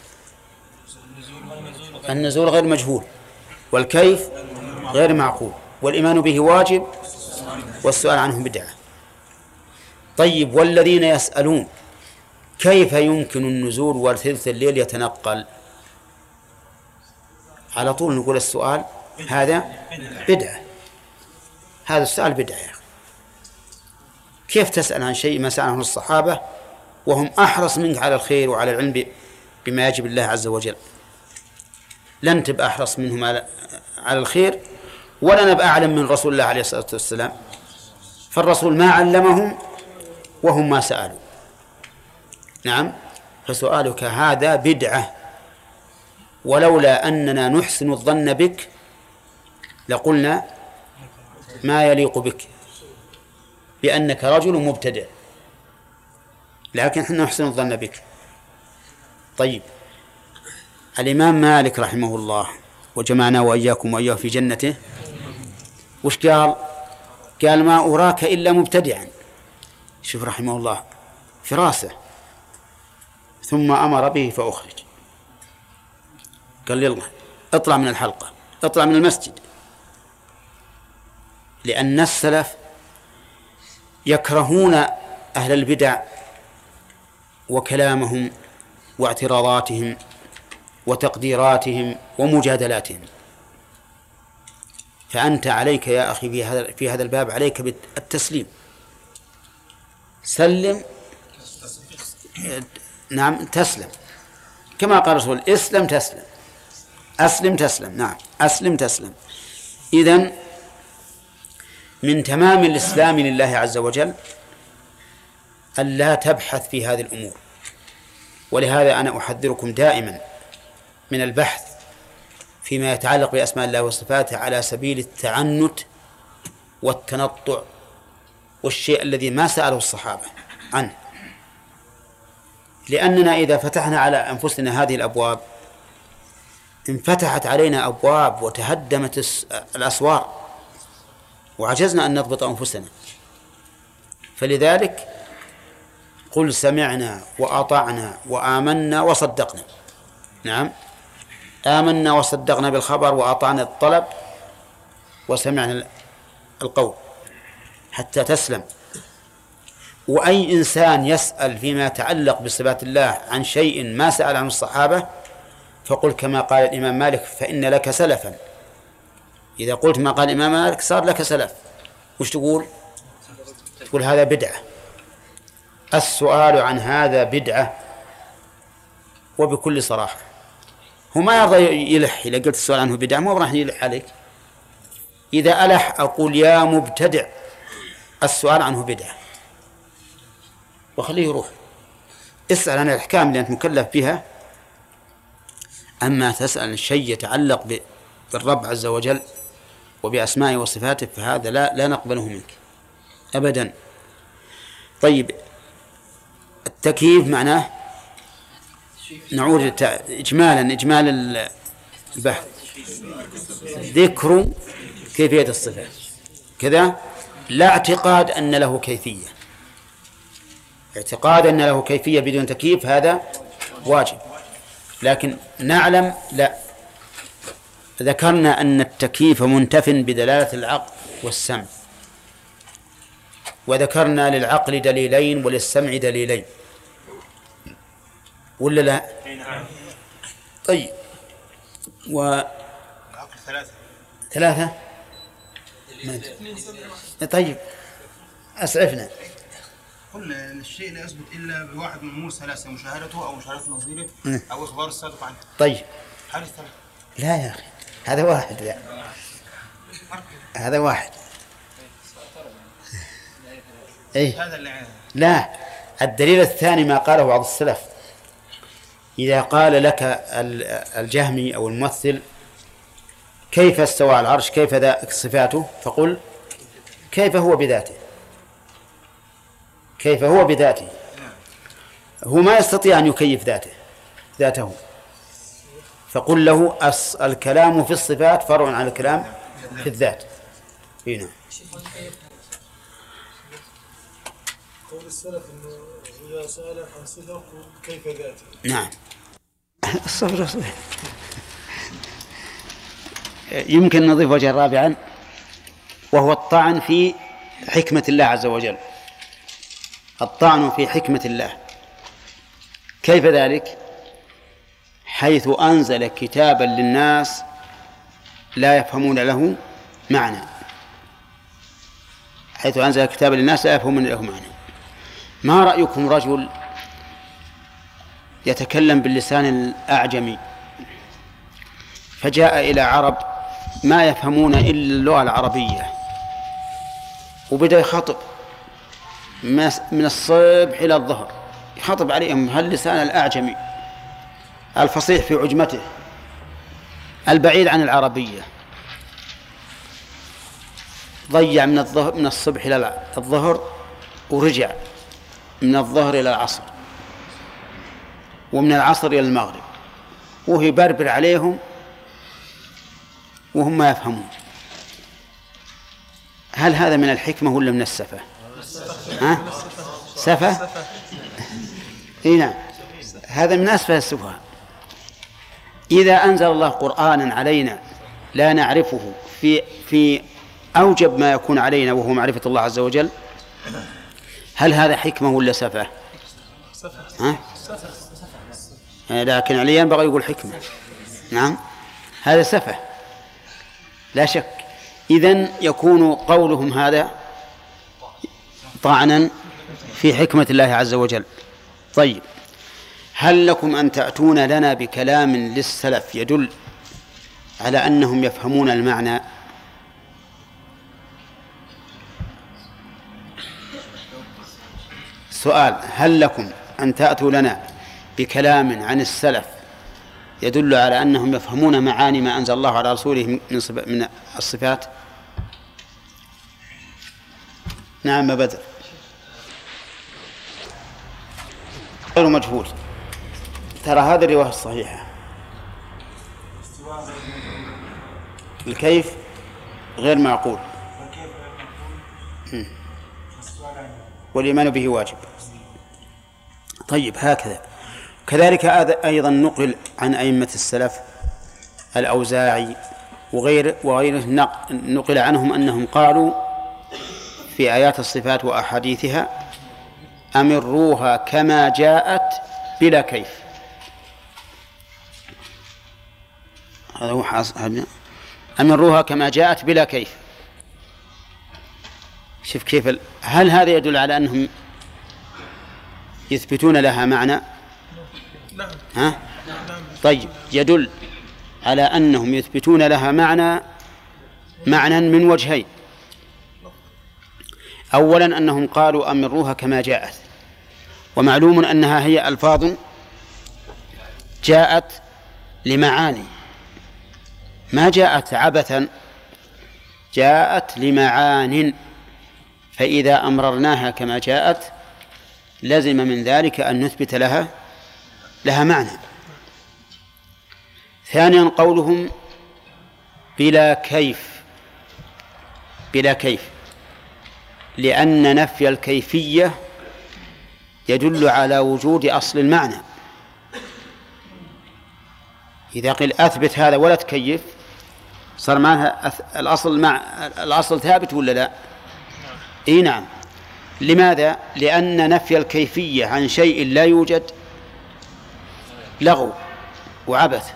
النزول غير مجهول، والكيف غير معقول، والإيمان به واجب، والسؤال عنه بدعة. طيب، والذين يسألون كيف يمكن النزول وثلث الليل يتنقل؟ على طول نقول السؤال هذا بدعة، هذا السؤال بدعة يا أخي. كيف تسأل عن شيء ما سأله الصحابة وهم أحرص منك على الخير وعلى العلم بما يجب الله عز وجل؟ لن تبقى أحرص منهم على على الخير، ولا نبقى أعلم من رسول الله عليه الصلاة والسلام، فالرسول ما علمهم وهم ما سألوا. نعم، فسؤالك هذا بدعة، ولولا أننا نحسن الظن بك لقلنا ما يليق بك بأنك رجل مبتدع، لكن احنا نحسن الظن بك. طيب، الإمام مالك رحمه الله وجمعنا وإياكم وإياه في جنته، وش قال؟ قال ما أراك إلا مبتدعا. شوف رحمه الله فراسة، ثم أمر به فأخرج، قال يلا اطلع من الحلقة، اطلع من المسجد. لأن السلف يكرهون أهل البدع وكلامهم واعتراضاتهم وتقديراتهم ومجادلاتهم. فأنت عليك يا أخي في هذا في هذا الباب عليك بالتسليم، سلم. نعم، تسلم كما قال الرسول اسلم تسلم، أسلم تسلم. نعم، أسلم تسلم. إذن من تمام الإسلام لله عز وجل أن لا تبحث في هذه الأمور، ولهذا أنا أحذركم دائما من البحث فيما يتعلق بأسماء الله وصفاته على سبيل التعنت والتنطع والشيء الذي ما سأله الصحابة عنه، لأننا إذا فتحنا على أنفسنا هذه الأبواب انفتحت علينا أبواب وتهدمت الأسوار وعجزنا أن نضبط أنفسنا. فلذلك قل سمعنا وأطعنا وآمنا وصدقنا. نعم، آمنا وصدقنا بالخبر وأطعنا الطلب وسمعنا القول حتى تسلم. وأي إنسان يسأل فيما يتعلق بصفات الله عن شيء ما سأل عن الصحابة فقل كما قال الإمام مالك فإن لك سلفا. إذا قلت ما قال الإمام مالك صار لك سلف. وش تقول؟ تقول هذا بدعة. السؤال عن هذا بدعة، وبكل صراحة. هو ما يرضى يلح إذا قلت السؤال عنه بدعة، ما راح يلح عليك. إذا ألح أقول يا مبتدع السؤال عنه بدعة، وخليه يروح اسأل عن الأحكام اللي أنت مكلف بها. أما تسأل شيء يتعلق بالرب عز وجل وبأسمائه وصفاته فهذا لا لا نقبله منك أبدا. طيب، التكييف معناه نعود إجمالا إجمال البحث ذكر كيفية الصفات كذا، لا اعتقاد أن له كيفية. اعتقاد أن له كيفية بدون تكييف هذا واجب، لكن نعلم لا. ذكرنا أن التكييف منتف بدلالة العقل والسمع، وذكرنا للعقل دليلين وللسمع دليلين، ولا لا؟ طيب، و العقل ثلاثة ثلاثة طيب أسعفنا. كل الشيء لا يثبت إلا بواحد من أمور ثلاثة: مشاهدته أو مشاهدة نظيره أو إخبار الصادق عنه. طيب هذه الثلاثة. لا يا أخي، هذا واحد، لا هذا واحد. إيه؟ هذا اللي لا، الدليل الثاني ما قاله بعض السلف: إذا قال لك الجهمي أو الممثل كيف استوى على العرش، كيف ذا صفاته، فقل كيف هو بذاته، كيف هو بذاته. هو ما يستطيع أن يكيف ذاته ذاته، فقل له الكلام في الصفات فرع عن الكلام في الذات. هنا قول السلف انه اذا سأل عن صفة قل كيف ذاته. نعم، الصفر صحيح. يمكن نضيف وجها رابعا، وهو الطعن في حكمة الله عز وجل. الطعن في حكمة الله كيف ذلك؟ حيث أنزل كتابا للناس لا يفهمون له معنى، حيث أنزل كتابا للناس لا يفهمون له معنى. ما رأيكم رجل يتكلم باللسان الأعجمي فجاء إلى عرب ما يفهمون إلا اللغة العربية وبدأ يخاطب من الصبح إلى الظهر، يخاطب عليهم هاللسان الأعجمي الفصيح في عجمته البعيد عن العربية، ضيع من الظهر من الصبح إلى الظهر ورجع من الظهر إلى العصر ومن العصر إلى المغرب، وهو يبربر عليهم وهم ما يفهمون. هل هذا من الحكمة ولا من السفة؟ ها؟ سفة؟ إيه نعم، هذا من أسفه السفهاء. إذا أنزل الله قرآنا علينا لا نعرفه في في أوجب ما يكون علينا وهو معرفة الله عز وجل، هل هذا حكمة ولا سفة؟ ها؟ لكن علي ينبغي يقول حكمة. نعم، هذا سفة لا شك. إذن يكون قولهم هذا طعنا في حكمة الله عز وجل. طيب، هل لكم أن تأتون لنا بكلام للسلف يدل على أنهم يفهمون المعنى؟ سؤال: هل لكم أن تأتوا لنا بكلام عن السلف يدل على أنهم يفهمون معاني ما أنزل الله على رسوله من الصفات؟ نعم بدر، غير مجهول. ترى هذه الرواية الصحيحة، الكيف غير معقول والإيمان به واجب. طيب، هكذا كذلك أيضا نقل عن أئمة السلف الأوزاعي وغير وغيره نقل عنهم أنهم قالوا في آيات الصفات وأحاديثها: أمروها كما جاءت بلا كيف. هذا هو حاصل، أمروها كما جاءت بلا كيف. شوف كيف ال... هل هذا يدل على أنهم يثبتون لها معنى؟ ها؟ طيب، يدل على أنهم يثبتون لها معنى معنى من وجهين. أولا أنهم قالوا أمروها كما جاءت، ومعلوم أنها هي ألفاظ جاءت لمعاني، ما جاءت عبثا، جاءت لمعان، فإذا أمررناها كما جاءت لزم من ذلك أن نثبت لها لها معنى. ثانيا قولهم بلا كيف، بلا كيف، لأن نفي الكيفية يدل على وجود أصل المعنى. إذا قيل أثبت هذا ولا تكيف صار معناها الأصل مع الأصل ثابت ولا لا؟ إيه نعم. لماذا؟ لأن نفي الكيفية عن شيء لا يوجد لغو وعبث.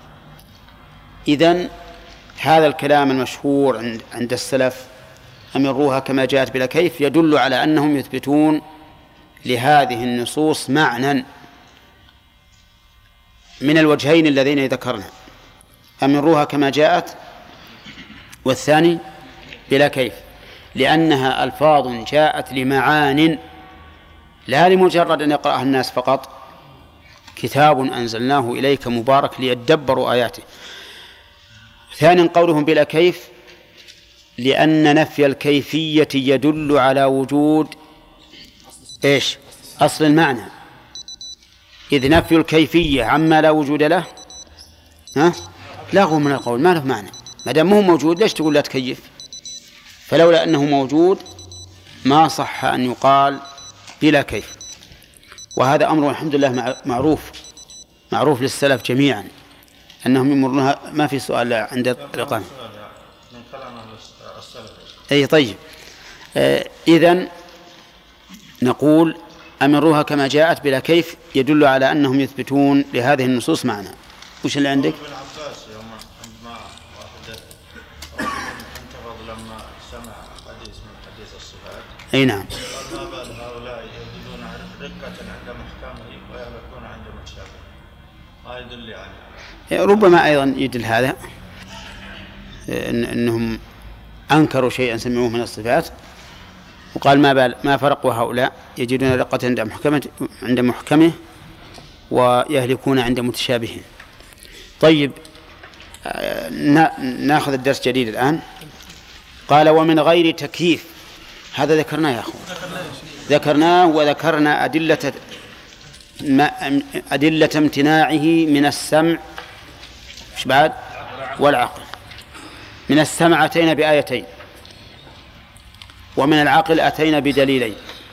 إذن هذا الكلام المشهور عند السلف أمروها كما جاءت بلا كيف يدل على أنهم يثبتون لهذه النصوص معنى من الوجهين اللذين ذكرنا، أمروها كما جاءت، والثاني بلا كيف، لأنها ألفاظ جاءت لمعان لا لمجرد أن يقرأها الناس فقط. كتاب أنزلناه إليك مبارك ليدبروا آياته. ثانيا قولهم بلا كيف لأن نفي الكيفية يدل على وجود إيش؟ أصل المعنى، إذ نفي الكيفية عما لا وجود له ها؟ لغو من القول، ما له معنى. ما دام هو موجود ليش تقول لا تكيف؟ فلولا أنه موجود ما صح أن يقال بلا كيف. وهذا أمر الحمد لله معروف معروف للسلف جميعا أنهم يمرونها، ما في سؤال عند الإقامة. أي طيب. آه إذن نقول أمروها كما جاءت بلا كيف يدل على أنهم يثبتون لهذه النصوص معنى. وش اللي عندك؟ ابن عباس يوم عندما واحد انتفض لما سمع حديث من حديث الصفات. أي نعم. قال ما بال هؤلاء يجدون رقة عند محكمه ويهلكون عند متشابه. ما يدل يعني. ربما أيضا يدل هذا إن أنهم أنكروا شيئا سمعوه من الصفات وقال ما بال ما فرقوا هؤلاء يجدون رقة عند محكمه عند محكمه ويهلكون عند متشابهه. طيب ناخذ الدرس جديد الآن. قال ومن غير تكييف، هذا ذكرناه يا أخوان، ذكرناه وذكرنا أدلة أدلة امتناعه من السمع مش بعد والعقل. من السمع أتينا بآيتين، ومن العقل أتينا بدليلين.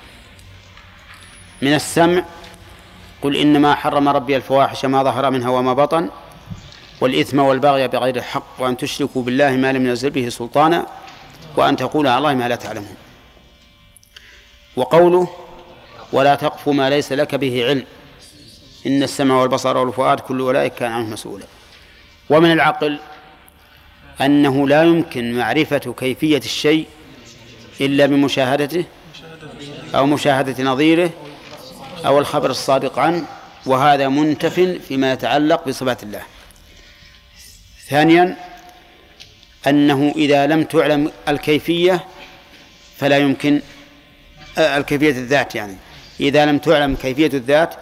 من السمع قل إنما حرم ربي الفواحش ما ظهر منها وما بطن والإثم والبغي بغير الحق وأن تشركوا بالله ما لم ينزل به سلطانا وأن تقولوا على الله ما لا تعلمون. وقوله ولا تقف ما ليس لك به علم إن السمع والبصر والفؤاد كل أولئك كان عنه مسؤولا. ومن العقل أنه لا يمكن معرفة كيفية الشيء إلا بمشاهدته أو مشاهدة نظيره أو الخبر الصادق عنه، وهذا منتف فيما يتعلق بصفات الله. ثانيا أنه إذا لم تعلم الكيفية فلا يمكن الكيفية الذات، يعني إذا لم تعلم كيفية الذات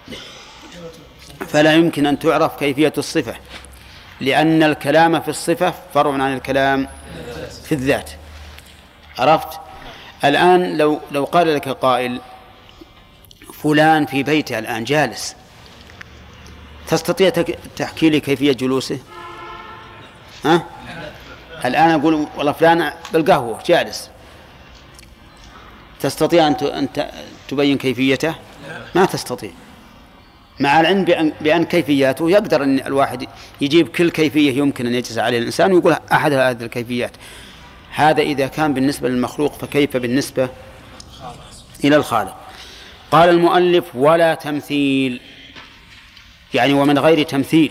فلا يمكن أن تعرف كيفية الصفة، لأن الكلام في الصفة فرع عن الكلام في الذات. عرفت؟ الآن لو لو قال لك قائل فلان في بيته الآن جالس، تستطيع تحكي لي كيفية جلوسه؟ ها؟ الآن أقول والله فلان بالقهوة جالس، تستطيع أن تبين كيفيته؟ ما تستطيع، مع العلم بأن, بأن كيفياته يقدر أن الواحد يجيب كل كيفية يمكن أن يجلس عليه الإنسان ويقول أحد هذه الكيفيات. هذا إذا كان بالنسبة للمخلوق فكيف بالنسبة إلى الخالق؟ قال المؤلف ولا تمثيل، يعني ومن غير تمثيل.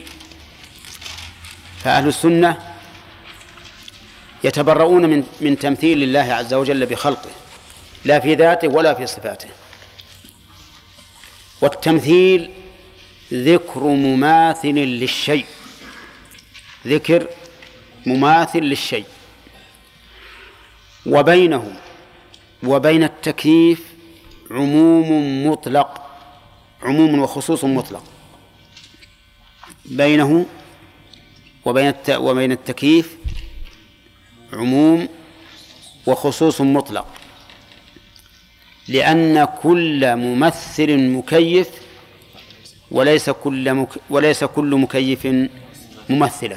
فأهل السنة يتبرؤون من, من تمثيل الله عز وجل بخلقه، لا في ذاته ولا في صفاته. والتمثيل ذكر مماثل للشيء، ذكر مماثل للشيء، وبينه وبين التكييف عموم مطلق، عموم وخصوص مطلق. بينه وبين وبين التكييف عموم وخصوص مطلق، لأن كل ممثل مكيف وليس كل مك وليس كل مكيف ممثلا،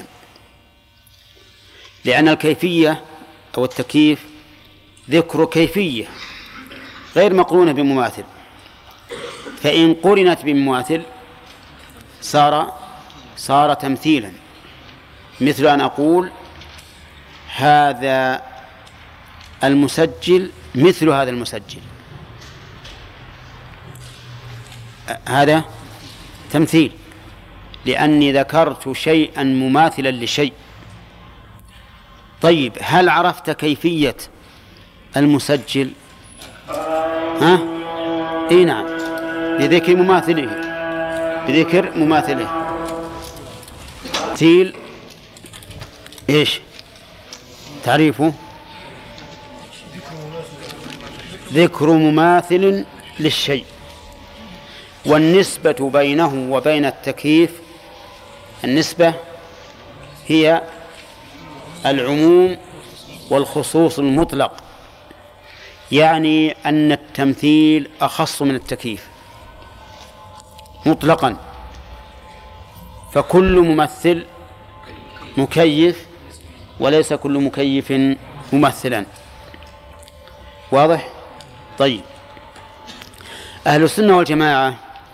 لأن الكيفية أو التكييف ذكر كيفية غير مقرونة بمماثل، فإن قرنت بمماثل صار صار تمثيلا، مثل أن أقول هذا المسجل مثل هذا المسجل، هذا تمثيل لأني ذكرت شيئا مماثلا لشيء. طيب هل عرفت كيفية المسجل؟ ها؟ إيه نعم، بذكر مماثله، بذكر مماثله. تمثيل إيش تعريفه؟ ذكر مماثل للشيء. والنسبة بينه وبين التكييف، النسبة هي العموم والخصوص المطلق، يعني أن التمثيل أخص من التكييف مطلقا، فكل ممثل مكيف وليس كل مكيف ممثلا. واضح؟ طيب، أهل السنة والجماعة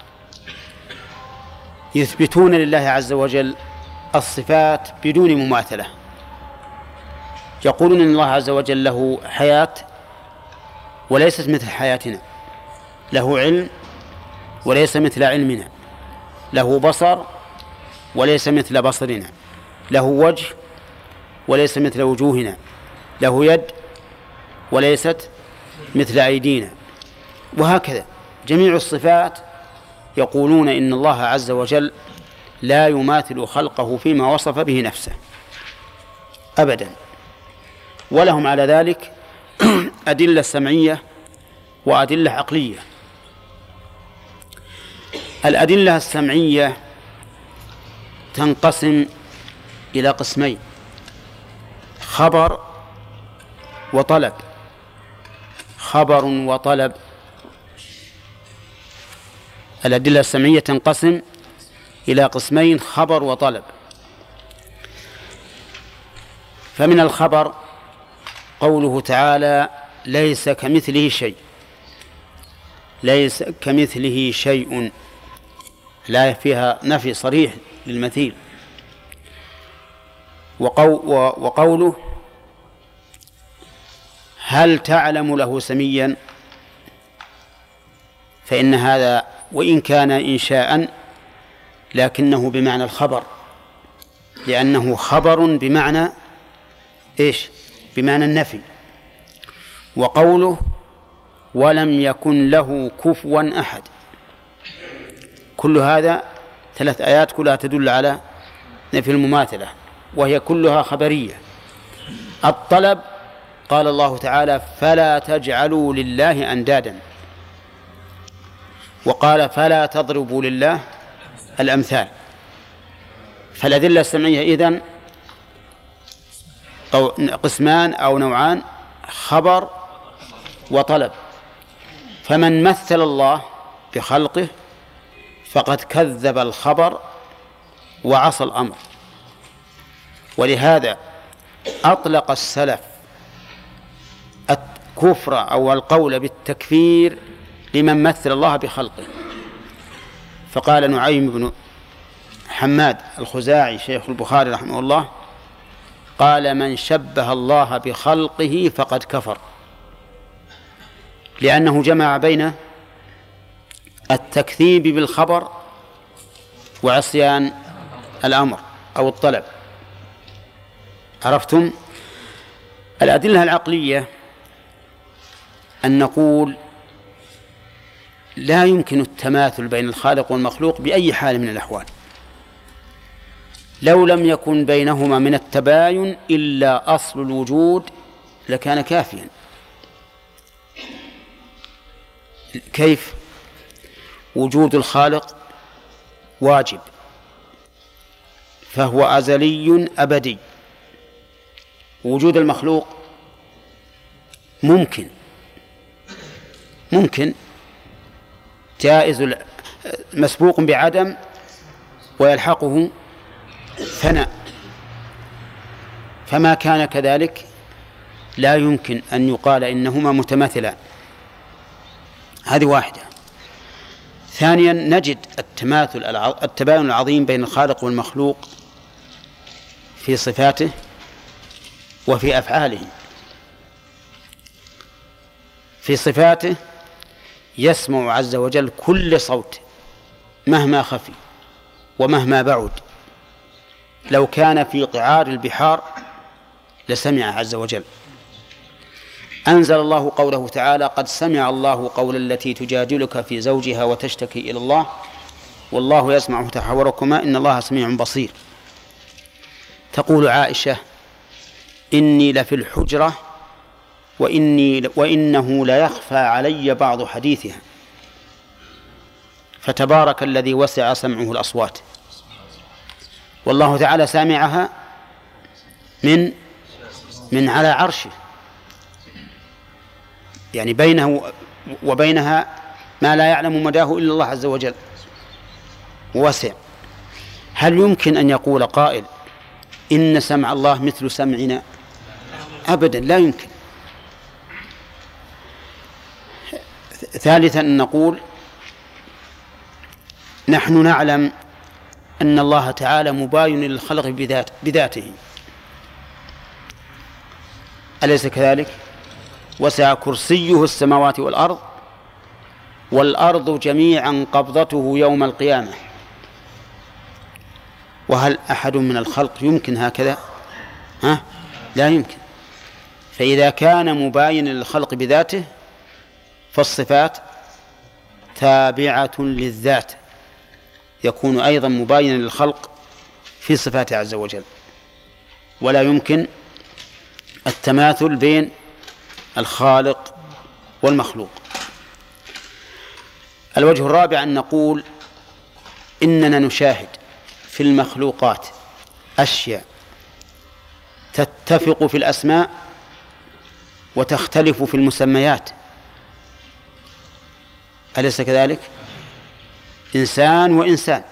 يثبتون لله عز وجل الصفات بدون مماثلة، يقولون إن الله عز وجل له حياة وليست مثل حياتنا، له علم وليس مثل علمنا، له بصر وليس مثل بصرنا، له وجه وليس مثل وجوهنا، له يد وليست مثل أيدينا، وهكذا جميع الصفات يقولون إن الله عز وجل لا يماثل خلقه فيما وصف به نفسه أبدا. ولهم على ذلك أدلة سمعية وأدلة عقلية. الأدلة السمعية تنقسم إلى قسمين: خبر وطلب. خبر وطلب. الأدلة السمعية تنقسم إلى قسمين: خبر وطلب. فمن الخبر قوله تعالى: ليس كمثله شيء. ليس كمثله شيء، لا فيها نفي صريح للمثيل. وقوله: هل تعلم له سميا، فإن هذا وإن كان إنشاء لكنه بمعنى الخبر، لأنه خبر بمعنى إيش؟ بمعنى النفي. وقوله: ولم يكن له كفوا أحد، كل هذا ثلاث آيات كلها تدل على نفي المماثلة، وهي كلها خبرية. الطلب قال الله تعالى: فلا تجعلوا لله أندادا، وقال: فلا تضربوا لله الأمثال. فالأدلة السمعية إذن أو قسمان أو نوعان: خبر وطلب. فمن مثل الله بخلقه فقد كذب الخبر وعصى الأمر. ولهذا أطلق السلف الكفر أو القول بالتكفير لمن مثل الله بخلقه، فقال نعيم بن حماد الخزاعي شيخ البخاري رحمه الله: قال: من شبه الله بخلقه فقد كفر، لأنه جمع بين التكذيب بالخبر وعصيان الأمر أو الطلب. عرفتم؟ الأدلة العقلية أن نقول لا يمكن التماثل بين الخالق والمخلوق بأي حال من الأحوال، لو لم يكن بينهما من التباين إلا أصل الوجود لكان كافيا. كيف؟ وجود الخالق واجب، فهو أزلي أبدي. وجود المخلوق ممكن ممكن جائز مسبوق بعدم ويلحقه فناء، فما كان كذلك لا يمكن أن يقال إنهما متماثلان. هذه واحدة. ثانيا نجد التماثل التباين العظيم بين الخالق والمخلوق في صفاته وفي أفعاله. في صفاته يسمع عز وجل كل صوت مهما خفي ومهما بعد، لو كان في قعار البحار لسمع عز وجل. أنزل الله قوله تعالى: قد سمع الله قول التي تجادلك في زوجها وتشتكي إلى الله والله يسمع تحاوركما إن الله سميع بصير. تقول عائشة: إني لفي الحجرة وإني وإنه لا يخفى علي بعض حديثها، فتبارك الذي وسع سمعه الأصوات. والله تعالى سامعها من من على عرشه، يعني بينه وبينها ما لا يعلم مداه إلا الله عز وجل، وسع. هل يمكن أن يقول قائل إن سمع الله مثل سمعنا؟ أبدا، لا يمكن. ثالثا نقول نحن نعلم أن الله تعالى مباين للخلق بذات بذاته، أليس كذلك؟ وسع كرسيه السماوات والأرض والأرض جميعا قبضته يوم القيامة. وهل أحد من الخلق يمكن هكذا؟ ها؟ لا يمكن. فإذا كان مباين للخلق بذاته فالصفات تابعة للذات، يكون أيضا مباينا للخلق في صفاته عز وجل، ولا يمكن التماثل بين الخالق والمخلوق. الوجه الرابع أن نقول إننا نشاهد في المخلوقات أشياء تتفق في الأسماء وتختلف في المسميات، أليس كذلك؟ إنسان وإنسان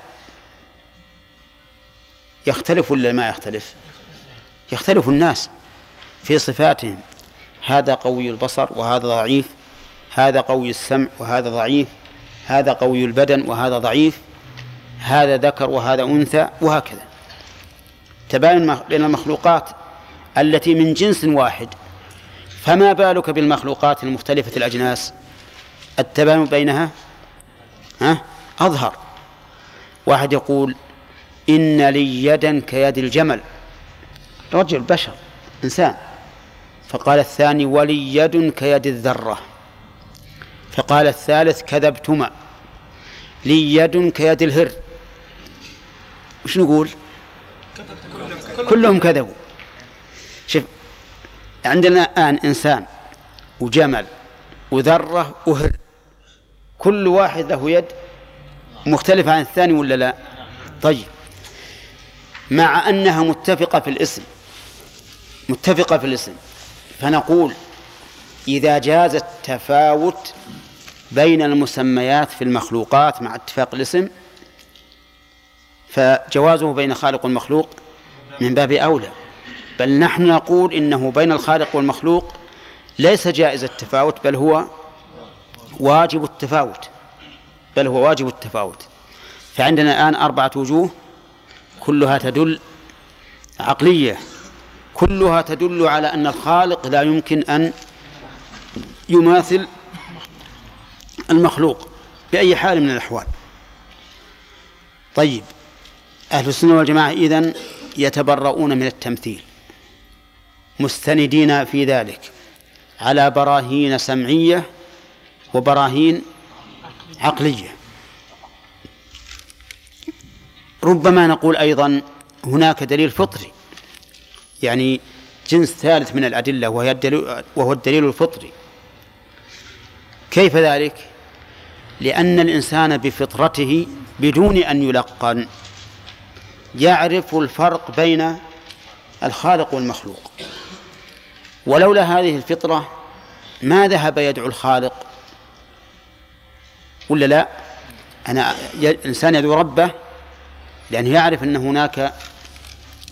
يختلف ولا ما يختلف؟ يختلف الناس في صفاتهم، هذا قوي البصر وهذا ضعيف، هذا قوي السمع وهذا ضعيف، هذا قوي البدن وهذا ضعيف، هذا ذكر وهذا أنثى، وهكذا. تباين بين المخلوقات التي من جنس واحد، فما بالك بالمخلوقات المختلفة الأجناس؟ التباين بينها ها أظهر. واحد يقول إن لي يدا كيد الجمل، رجل بشر إنسان، فقال الثاني ولي يد كيد الذرة، فقال الثالث كذبتما، لي يد كيد الهر. وش نقول؟ كلهم كذبوا. شوف، عندنا الآن إنسان وجمل وذرة وهر، كل واحد له يد مختلفة عن الثاني ولا لا؟ طيب، مع أنها متفقة في الاسم متفقة في الاسم فنقول إذا جاز التفاوت بين المسميات في المخلوقات مع اتفاق الاسم فجوازه بين خالق والمخلوق من باب أولى، بل نحن نقول إنه بين الخالق والمخلوق ليس جائز التفاوت، بل هو واجب التفاوت بل هو واجب التفاوت. فعندنا الآن أربعة وجوه كلها تدل عقلية، كلها تدل على أن الخالق لا يمكن أن يماثل المخلوق بأي حال من الأحوال. طيب، أهل السنة والجماعة إذن يتبرؤون من التمثيل، مستندين في ذلك على براهين سمعية وبراهين عقلية. ربما نقول أيضا هناك دليل فطري، يعني جنس ثالث من الأدلة وهي الدليل وهو الدليل الفطري. كيف ذلك؟ لأن الإنسان بفطرته بدون أن يلقن يعرف الفرق بين الخالق والمخلوق، ولولا هذه الفطرة ما ذهب يدعو الخالق ولا لا؟ أنا الإنسان يدعو ربه لأنه يعرف أن هناك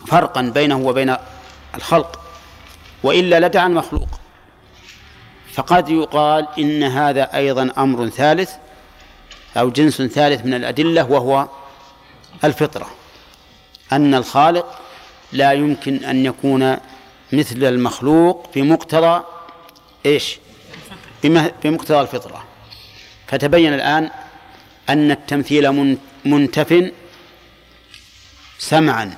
فرقا بينه وبين الخلق، وإلا لدعا المخلوق. فقد يقال إن هذا أيضا أمر ثالث أو جنس ثالث من الأدلة، وهو الفطرة، أن الخالق لا يمكن أن يكون مثل المخلوق بمقتضى إيش؟ بمقتضى الفطرة. فتبين الآن أن التمثيل منتف سمعا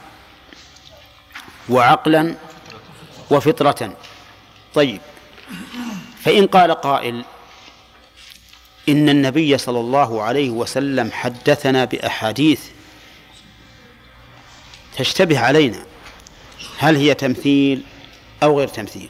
وعقلا وفطرة. طيب، فإن قال قائل إن النبي صلى الله عليه وسلم حدثنا بأحاديث تشتبه علينا، هل هي تمثيل أو غير تمثيل؟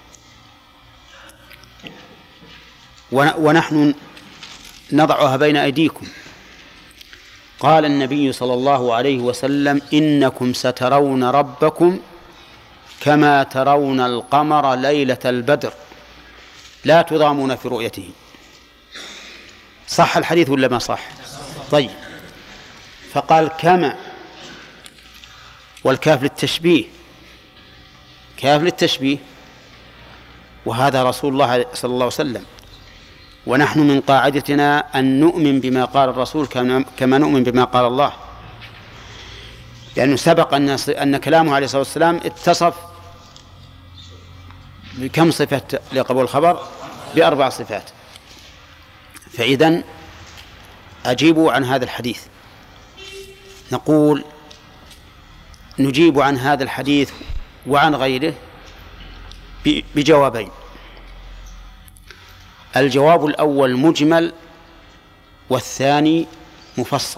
ونحن نضعها بين أيديكم. قال النبي صلى الله عليه وسلم: إنكم سترون ربكم كما ترون القمر ليلة البدر لا تضامون في رؤيته. صح الحديث ولا ما صح؟ طيب، فقال كما، والكاف للتشبيه، كاف للتشبيه، وهذا رسول الله صلى الله عليه وسلم، ونحن من قاعدتنا أن نؤمن بما قال الرسول كما نؤمن بما قال الله، لأنه سبق أن كلامه عليه الصلاة والسلام اتصف بكم صفة لقبول الخبر؟ بأربع صفات. فإذن أجيبوا عن هذا الحديث. نقول نجيب عن هذا الحديث وعن غيره بجوابين. الجواب الأول مجمل، والثاني مفصل.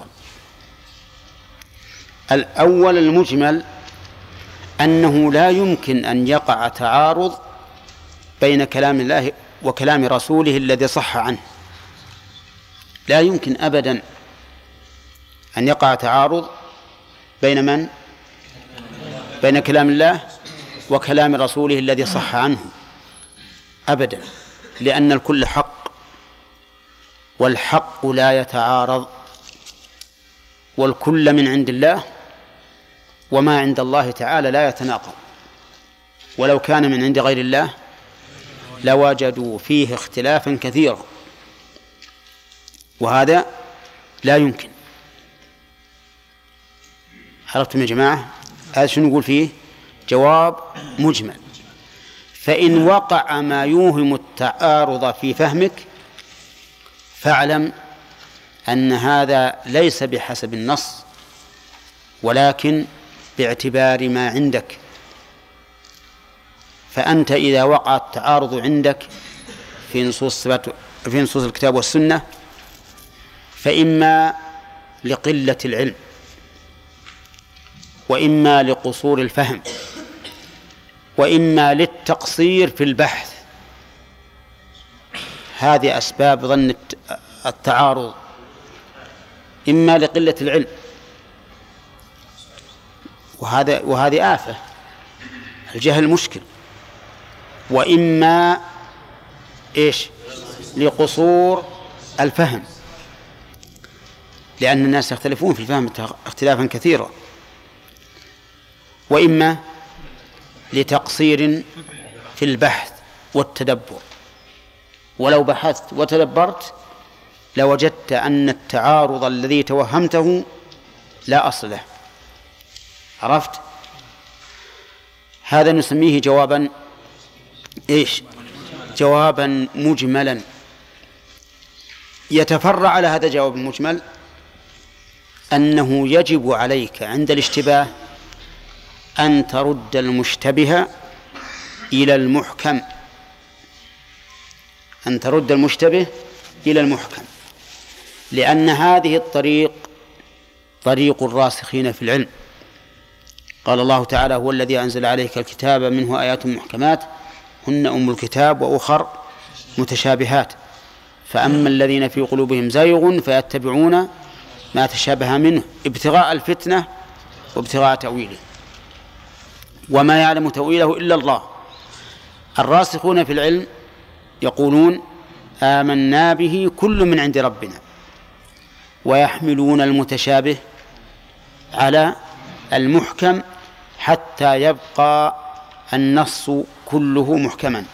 الأول المجمل أنه لا يمكن أن يقع تعارض بين كلام الله وكلام رسوله الذي صح عنه، لا يمكن أبدا أن يقع تعارض بين من؟ بين كلام الله وكلام رسوله الذي صح عنه أبدا، لأن الكل حق، والحق لا يتعارض، والكل من عند الله، وما عند الله تعالى لا يتناقض. ولو كان من عند غير الله لوجدوا فيه اختلافا كثيرا، وهذا لا يمكن. عرفتم يا جماعة؟ هذا شنو نقول فيه؟ جواب مجمل. فإن وقع ما يوهم التعارض في فهمك فاعلم أن هذا ليس بحسب النص، ولكن باعتبار ما عندك. فأنت إذا وقع التعارض عندك في نصوص في نصوص الكتاب والسنة فإما لقلة العلم، وإما لقصور الفهم، وإما للتقصير في البحث. هذه أسباب ظن التعارض. إما لقلة العلم، وهذا وهذه آفة، الجهل مشكل. وإما إيش؟ لقصور الفهم، لأن الناس يختلفون في الفهم اختلافا كثيرا. وإما لتقصير في البحث والتدبر، ولو بحثت وتدبرت لوجدت أن التعارض الذي توهمته لا أصل له. عرفت؟ هذا نسميه جوابا إيش؟ جوابا مجملا. يتفرع على هذا الجواب المجمل أنه يجب عليك عند الاشتباه أن ترد المشتبه إلى المحكم، أن ترد المشتبه إلى المحكم، لأن هذه الطريق طريق الراسخين في العلم. قال الله تعالى: هو الذي أنزل عليك الكتاب منه آيات محكمات هن أم الكتاب وأخر متشابهات، فأما الذين في قلوبهم زيغ فيتبعون ما تشابه منه ابتغاء الفتنة وابتغاء تأويله، وما يعلم تأويله إلا الله. الراسخون في العلم يقولون: آمنا به كل من عند ربنا، ويحملون المتشابه على المحكم حتى يبقى النص كله محكما.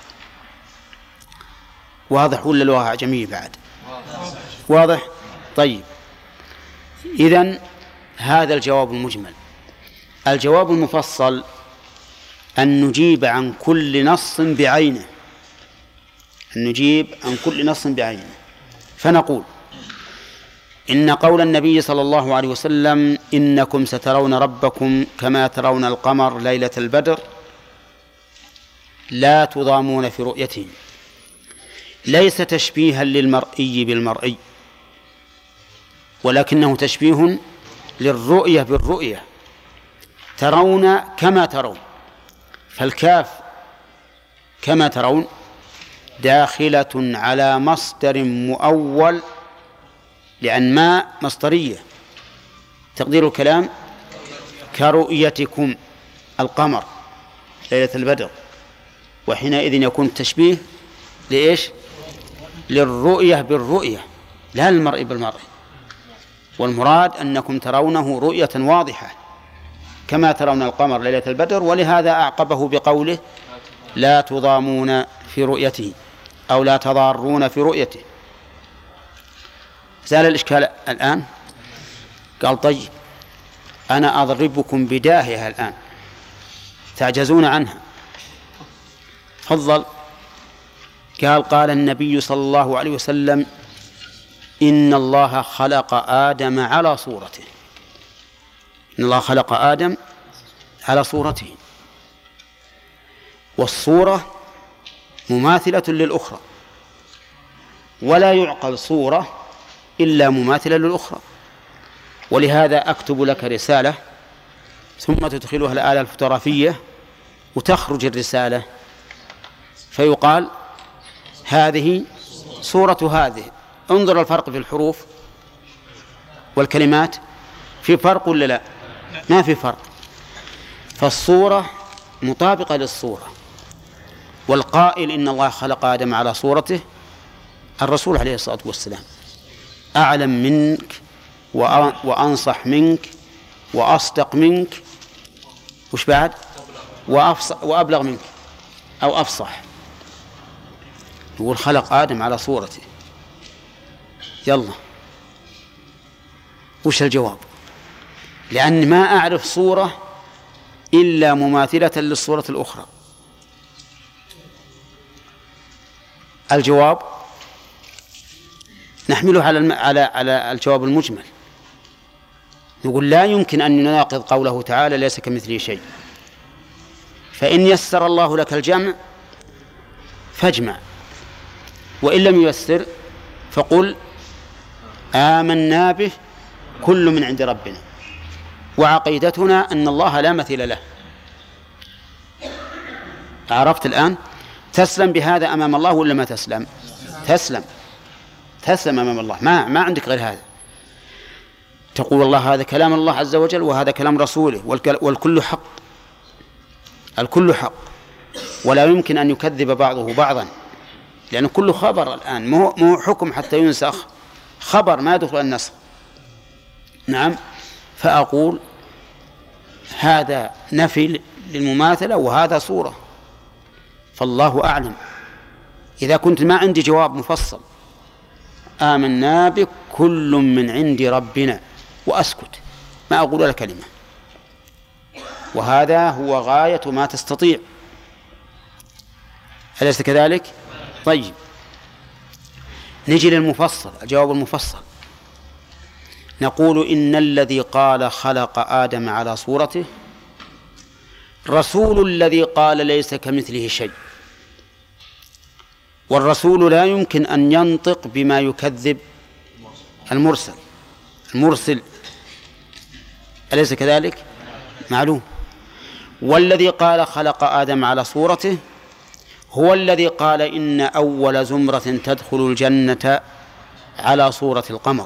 واضح ولا لغة أعجمية بعد؟ واضح. طيب، إذن هذا الجواب المجمل. الجواب المفصل أن نجيب عن كل نص بعينه، أن نجيب عن كل نص بعينه. فنقول إن قول النبي صلى الله عليه وسلم إنكم سترون ربكم كما ترون القمر ليلة البدر لا تضامون في رؤيته ليس تشبيها للمرئي بالمرئي، ولكنه تشبيه للرؤية بالرؤية. ترون كما ترون، فالكاف كما ترون داخلة على مصدر مؤول، لأن ما مصدرية، تقدير الكلام كرؤيتكم القمر ليلة البدر، وحينئذ يكون التشبيه لإيش؟ للرؤية بالرؤية لا للمرء بالمرء، والمراد أنكم ترونه رؤية واضحة كما ترون القمر ليلة البدر. ولهذا أعقبه بقوله لا تضامون في رؤيته أو لا تضارون في رؤيته. زال الإشكال الآن؟ قال طيب أنا أضربكم بداهية الآن تعجزون عنها. تفضل. قال قال النبي صلى الله عليه وسلم إن الله خلق آدم على صورته، إن الله خلق آدم على صورته، والصورة مماثلة للأخرى، ولا يعقل صورة إلا مماثلة للأخرى. ولهذا أكتب لك رسالة ثم تدخلها الآلة الفوتوغرافية وتخرج الرسالة فيقال هذه صورة هذه. انظر الفرق في الحروف والكلمات، في فرق ولا لا؟ ما في فرق. فالصورة مطابقة للصورة. والقائل إن الله خلق آدم على صورته الرسول عليه الصلاة والسلام، أعلم منك وأنصح منك وأصدق منك، وش بعد؟ وأبلغ منك أو أفصح. يقول خلق آدم على صورته. يلا وش الجواب؟ لأن ما أعرف صورة إلا مماثلة للصورة الأخرى. الجواب نحمله على على على الجواب المجمل. نقول لا يمكن أن نناقض قوله تعالى ليس كمثله شيء، فإن يسر الله لك الجمع فاجمع، وإن لم ييسر فقل آمنا به كل من عند ربنا وعقيدتنا أن الله لا مثيل له. عرفت الآن؟ تسلم بهذا أمام الله ولا ما تسلم؟ تسلم تسلم أمام الله، ما ما عندك غير هذا. تقول الله هذا كلام الله عز وجل وهذا كلام رسوله، والكل حق، الكل حق، ولا يمكن أن يكذب بعضه بعضا، لأن كل خبر الآن مو مو حكم حتى ينسخ، خبر ما يدخل النسخ. نعم. فأقول هذا نفي للمماثلة وهذا صورة، فالله أعلم. إذا كنت ما عندي جواب مفصل آمنا بك كل من عند ربنا وأسكت، ما أقول ولا كلمة، وهذا هو غاية ما تستطيع، أليس كذلك؟ طيب نجي للمفصل، الجواب المفصل. نقول إن الذي قال خلق آدم على صورته رسول الذي قال ليس كمثله شيء، والرسول لا يمكن أن ينطق بما يكذب المرسل المرسل أليس كذلك؟ معلوم. والذي قال خلق آدم على صورته هو الذي قال إن أول زمرة تدخل الجنة على صورة القمر.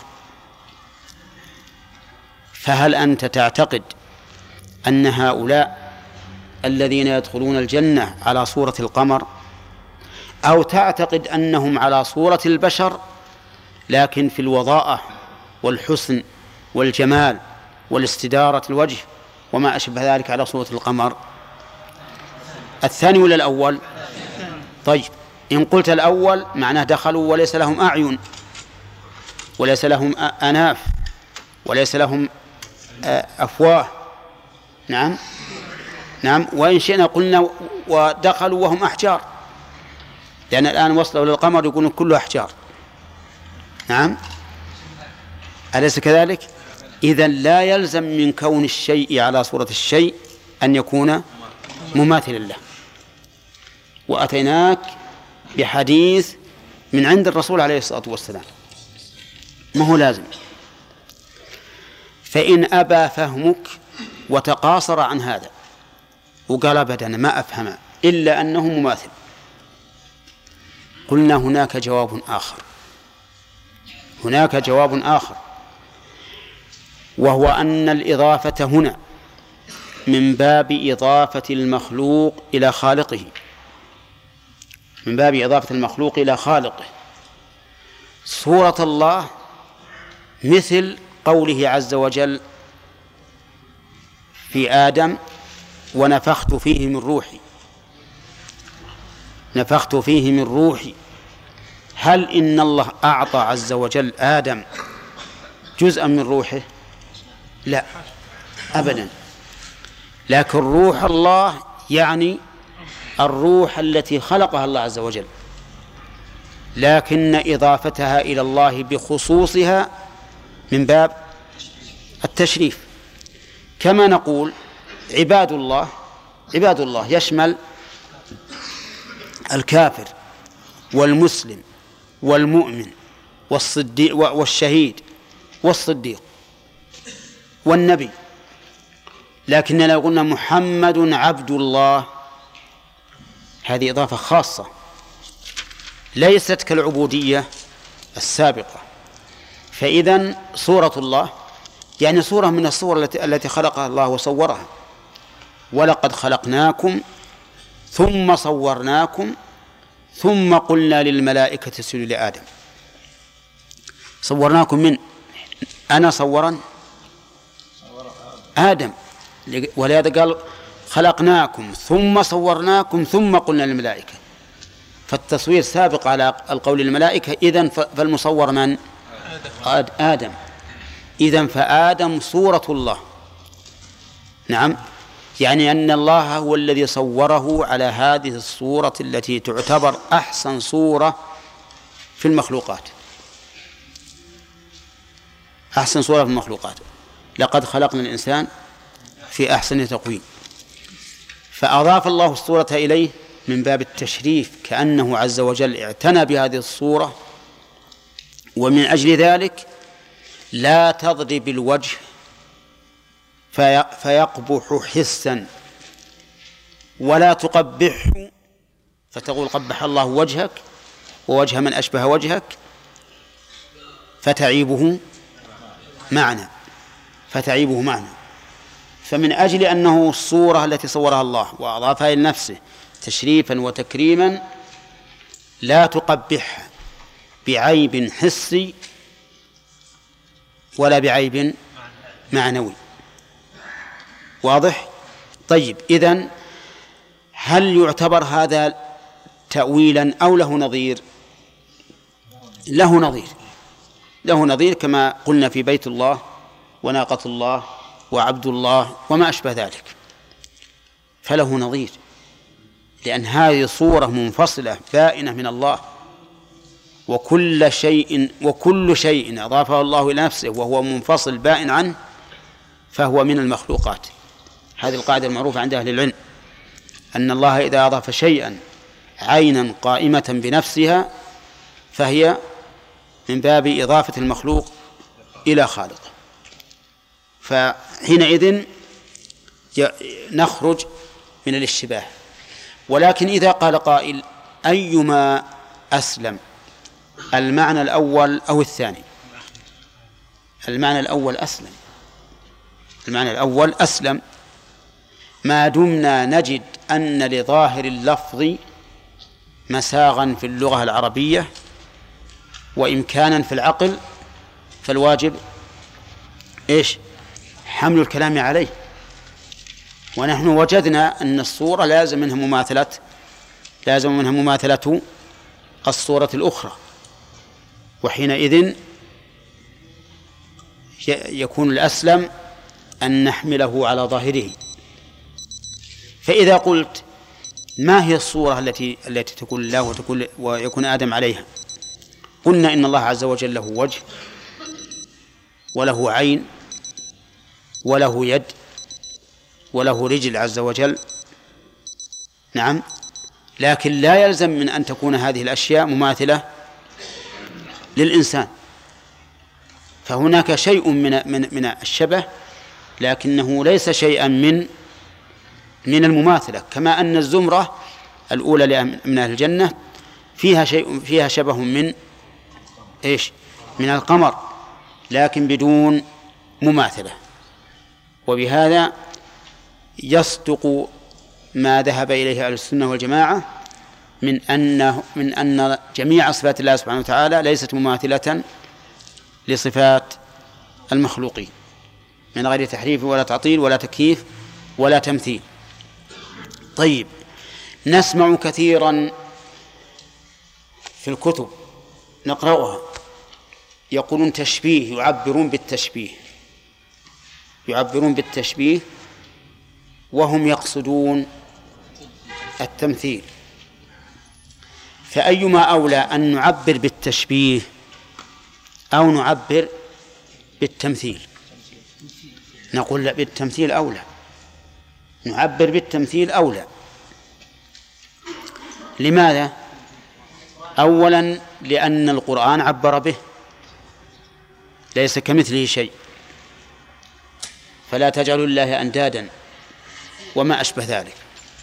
فهل أنت تعتقد أن هؤلاء الذين يدخلون الجنة على صورة القمر، أو تعتقد أنهم على صورة البشر لكن في الوضاءة والحسن والجمال والاستدارة الوجه وما أشبه ذلك على صورة القمر؟ الثاني ولا الأول؟ طيب إن قلت الأول معناه دخلوا وليس لهم أعين وليس لهم أناف وليس لهم أفواه. نعم نعم. وإن شئنا قلنا ودخلوا وهم أحجار، لأن الآن وصلوا للقمر يقولون كله أحجار. نعم أليس كذلك؟ إذن لا يلزم من كون الشيء على صورة الشيء أن يكون مماثلا له. وأتيناك بحديث من عند الرسول عليه الصلاة والسلام، ما هو لازم. فإن أبى فهمك وتقاصر عن هذا وقال أبدا ما أفهم إلا أنه مماثل، قلنا هناك جواب آخر، هناك جواب آخر وهو أن الإضافة هنا من باب إضافة المخلوق إلى خالقه، من باب إضافة المخلوق إلى خالقه. صورة الله مثل قوله عز وجل في آدم ونفخت فيه من روحي، نفخت فيه من روحي. هل إن الله أعطى عز وجل آدم جزءا من روحه؟ لا أبدا، لكن روح الله يعني الروح التي خلقها الله عز وجل، لكن إضافتها إلى الله بخصوصها من باب التشريف. كما نقول عباد الله، عباد الله يشمل الكافر والمسلم والمؤمن والصديق والشهيد والصديق والنبي. لكن لو قلنا محمد عبد الله هذه إضافة خاصة ليست كالعبودية السابقة. فإذن صورة الله يعني صورة من الصور التي التي خلقها الله وصورها. ولقد خلقناكم ثم صورناكم ثم قلنا للملائكة اسجدوا لآدم. صورناكم من أنا صورا آدم، ولهذا قال خلقناكم ثم صورناكم ثم قلنا للملائكة، فالتصوير سابق على القول للملائكة. إذن فالمصور من؟ آدم. إذن فآدم صورة الله. نعم، يعني أن الله هو الذي صوره على هذه الصورة التي تعتبر أحسن صورة في المخلوقات، أحسن صورة في المخلوقات. لقد خلقنا الإنسان في أحسن تقويم. فأضاف الله الصورة إليه من باب التشريف، كأنه عز وجل اعتنى بهذه الصورة. ومن أجل ذلك لا تضرب الوجه في فيقبح حسا، ولا تقبحه فتقول قبح الله وجهك ووجه من أشبه وجهك فتعيبه معنى فتعيبه معنى فمن أجل أنه الصورة التي صورها الله وأضافها إلى نفسه تشريفا وتكريما لا تقبح بعيب حسي ولا بعيب معنوي. واضح؟ طيب، إذن هل يعتبر هذا تأويلا أو له نظير؟ له نظير، له نظير كما قلنا في بيت الله وناقة الله وعبد الله وما أشبه ذلك، فله نظير، لأن هذه صورة منفصلة بائنة من الله. وكل شيء وكل شيء أضافه الله إلى نفسه وهو منفصل بائن عنه فهو من المخلوقات. هذه القاعدة المعروفة عند أهل العلم، أن الله إذا أضاف شيئا عينا قائمة بنفسها فهي من باب إضافة المخلوق إلى خالقه. فحينئذ نخرج من الاشتباه. ولكن إذا قال قائل أيما أسلم، المعنى الأول أو الثاني؟ المعنى الأول أسلم، المعنى الأول أسلم ما دمنا نجد أن لظاهر اللفظ مساغا في اللغة العربية وإمكانا في العقل، فالواجب إيش؟ حمل الكلام عليه. ونحن وجدنا أن الصورة لازم منها مماثلة لازم منها مماثلة الصورة الأخرى، وحينئذ يكون الأسلم أن نحمله على ظاهره. فإذا قلت ما هي الصورة التي التي تقول الله وتقول ويكون آدم عليها؟ قلنا إن الله عز وجل له وجه وله عين وله يد وله رجل عز وجل، نعم، لكن لا يلزم من أن تكون هذه الأشياء مماثلة للإنسان، فهناك شيء من من من الشبه لكنه ليس شيئا من من المماثلة، كما أن الزمرة الأولى من أهل الجنة فيها شيء فيها شبه من إيش؟ من القمر، لكن بدون مماثلة. وبهذا يصدق ما ذهب إليه أهل السنة والجماعة من أن من أن جميع صفات الله سبحانه وتعالى ليست مماثلة لصفات المخلوقين من غير تحريف ولا تعطيل ولا تكييف ولا تمثيل. طيب، نسمع كثيرا في الكتب نقرأها يقولون تشبيه، يعبرون بالتشبيه يعبرون بالتشبيه وهم يقصدون التمثيل. فأيما أولى أن نعبر بالتشبيه أو نعبر بالتمثيل؟ نقول لا، بالتمثيل أولى، نعبر بالتمثيل أولى. لماذا؟ أولا لأن القرآن عبر به، ليس كمثله شيء، فلا تجعلوا الله أندادا وما أشبه ذلك.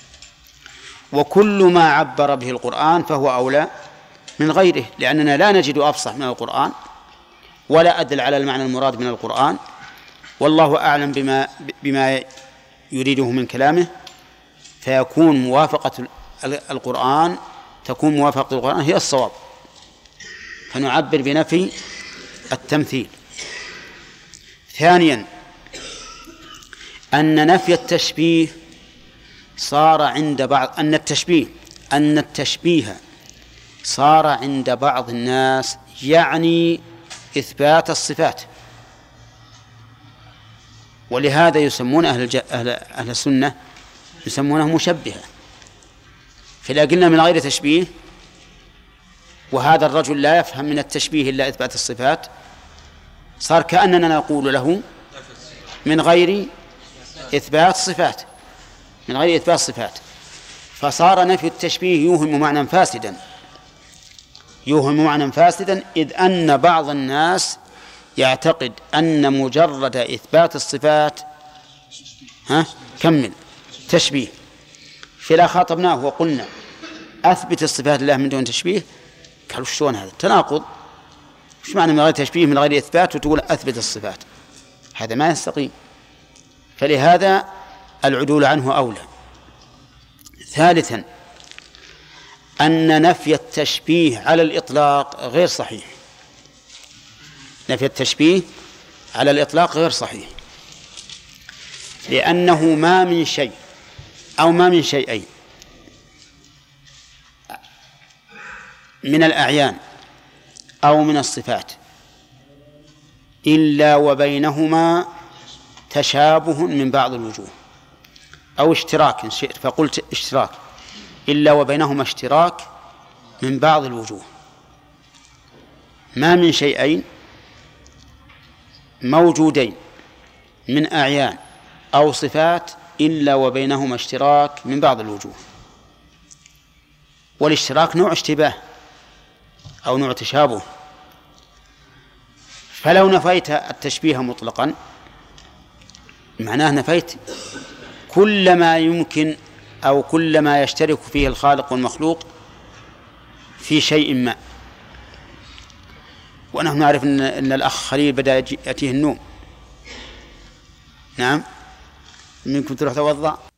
وكل ما عبر به القرآن فهو أولى من غيره، لأننا لا نجد أفصح من القرآن ولا أدل على المعنى المراد من القرآن، والله أعلم بما بما يريده من كلامه، فيكون موافقة القرآن تكون موافقة القرآن هي الصواب، فنعبر بنفي التمثيل. ثانيا أن نفي التشبيه صار عند بعض أن التشبيه أن التشبيه صار عند بعض الناس يعني إثبات الصفات، ولهذا يسمون أهل, الج... أهل... أهل السنة يسمونه مشبهة. فإذا قلنا من غير تشبيه وهذا الرجل لا يفهم من التشبيه إلا إثبات الصفات، صار كأننا نقول له من غير إثبات صفات من غير إثبات صفات فصار نفي التشبيه يوهم معنى فاسدا يوهم معنى فاسدا إذ أن بعض الناس يعتقد أن مجرد إثبات الصفات ها كمل تشبيه. فلا خاطبناه وقلنا أثبت الصفات لله من دون تشبيه، قالوا شلون هذا تناقض، وش معنى من غير تشبيه من غير إثبات وتقول أثبت الصفات؟ هذا ما يستقيم. فلهذا العدول عنه أولى. ثالثا أن نفي التشبيه على الإطلاق غير صحيح. نفي التشبيه على الإطلاق غير صحيح، لأنه ما من شيء أو ما من شيئين من الأعيان أو من الصفات إلا وبينهما تشابه من بعض الوجوه أو اشتراك إن شئت فقلت اشتراك، إلا وبينهما اشتراك من بعض الوجوه. ما من شيئين موجودين من أعيان أو صفات إلا وبينهما اشتراك من بعض الوجوه، والاشتراك نوع اشتباه أو نوع تشابه. فلو نفيت التشبيه مطلقا معناه نفيت كل ما يمكن أو كل ما يشترك فيه الخالق والمخلوق في شيء ما. ونحن نعرف أن, إن الأخ خليل بدأ يأتيه النوم. نعم، منكم تروح توضأ.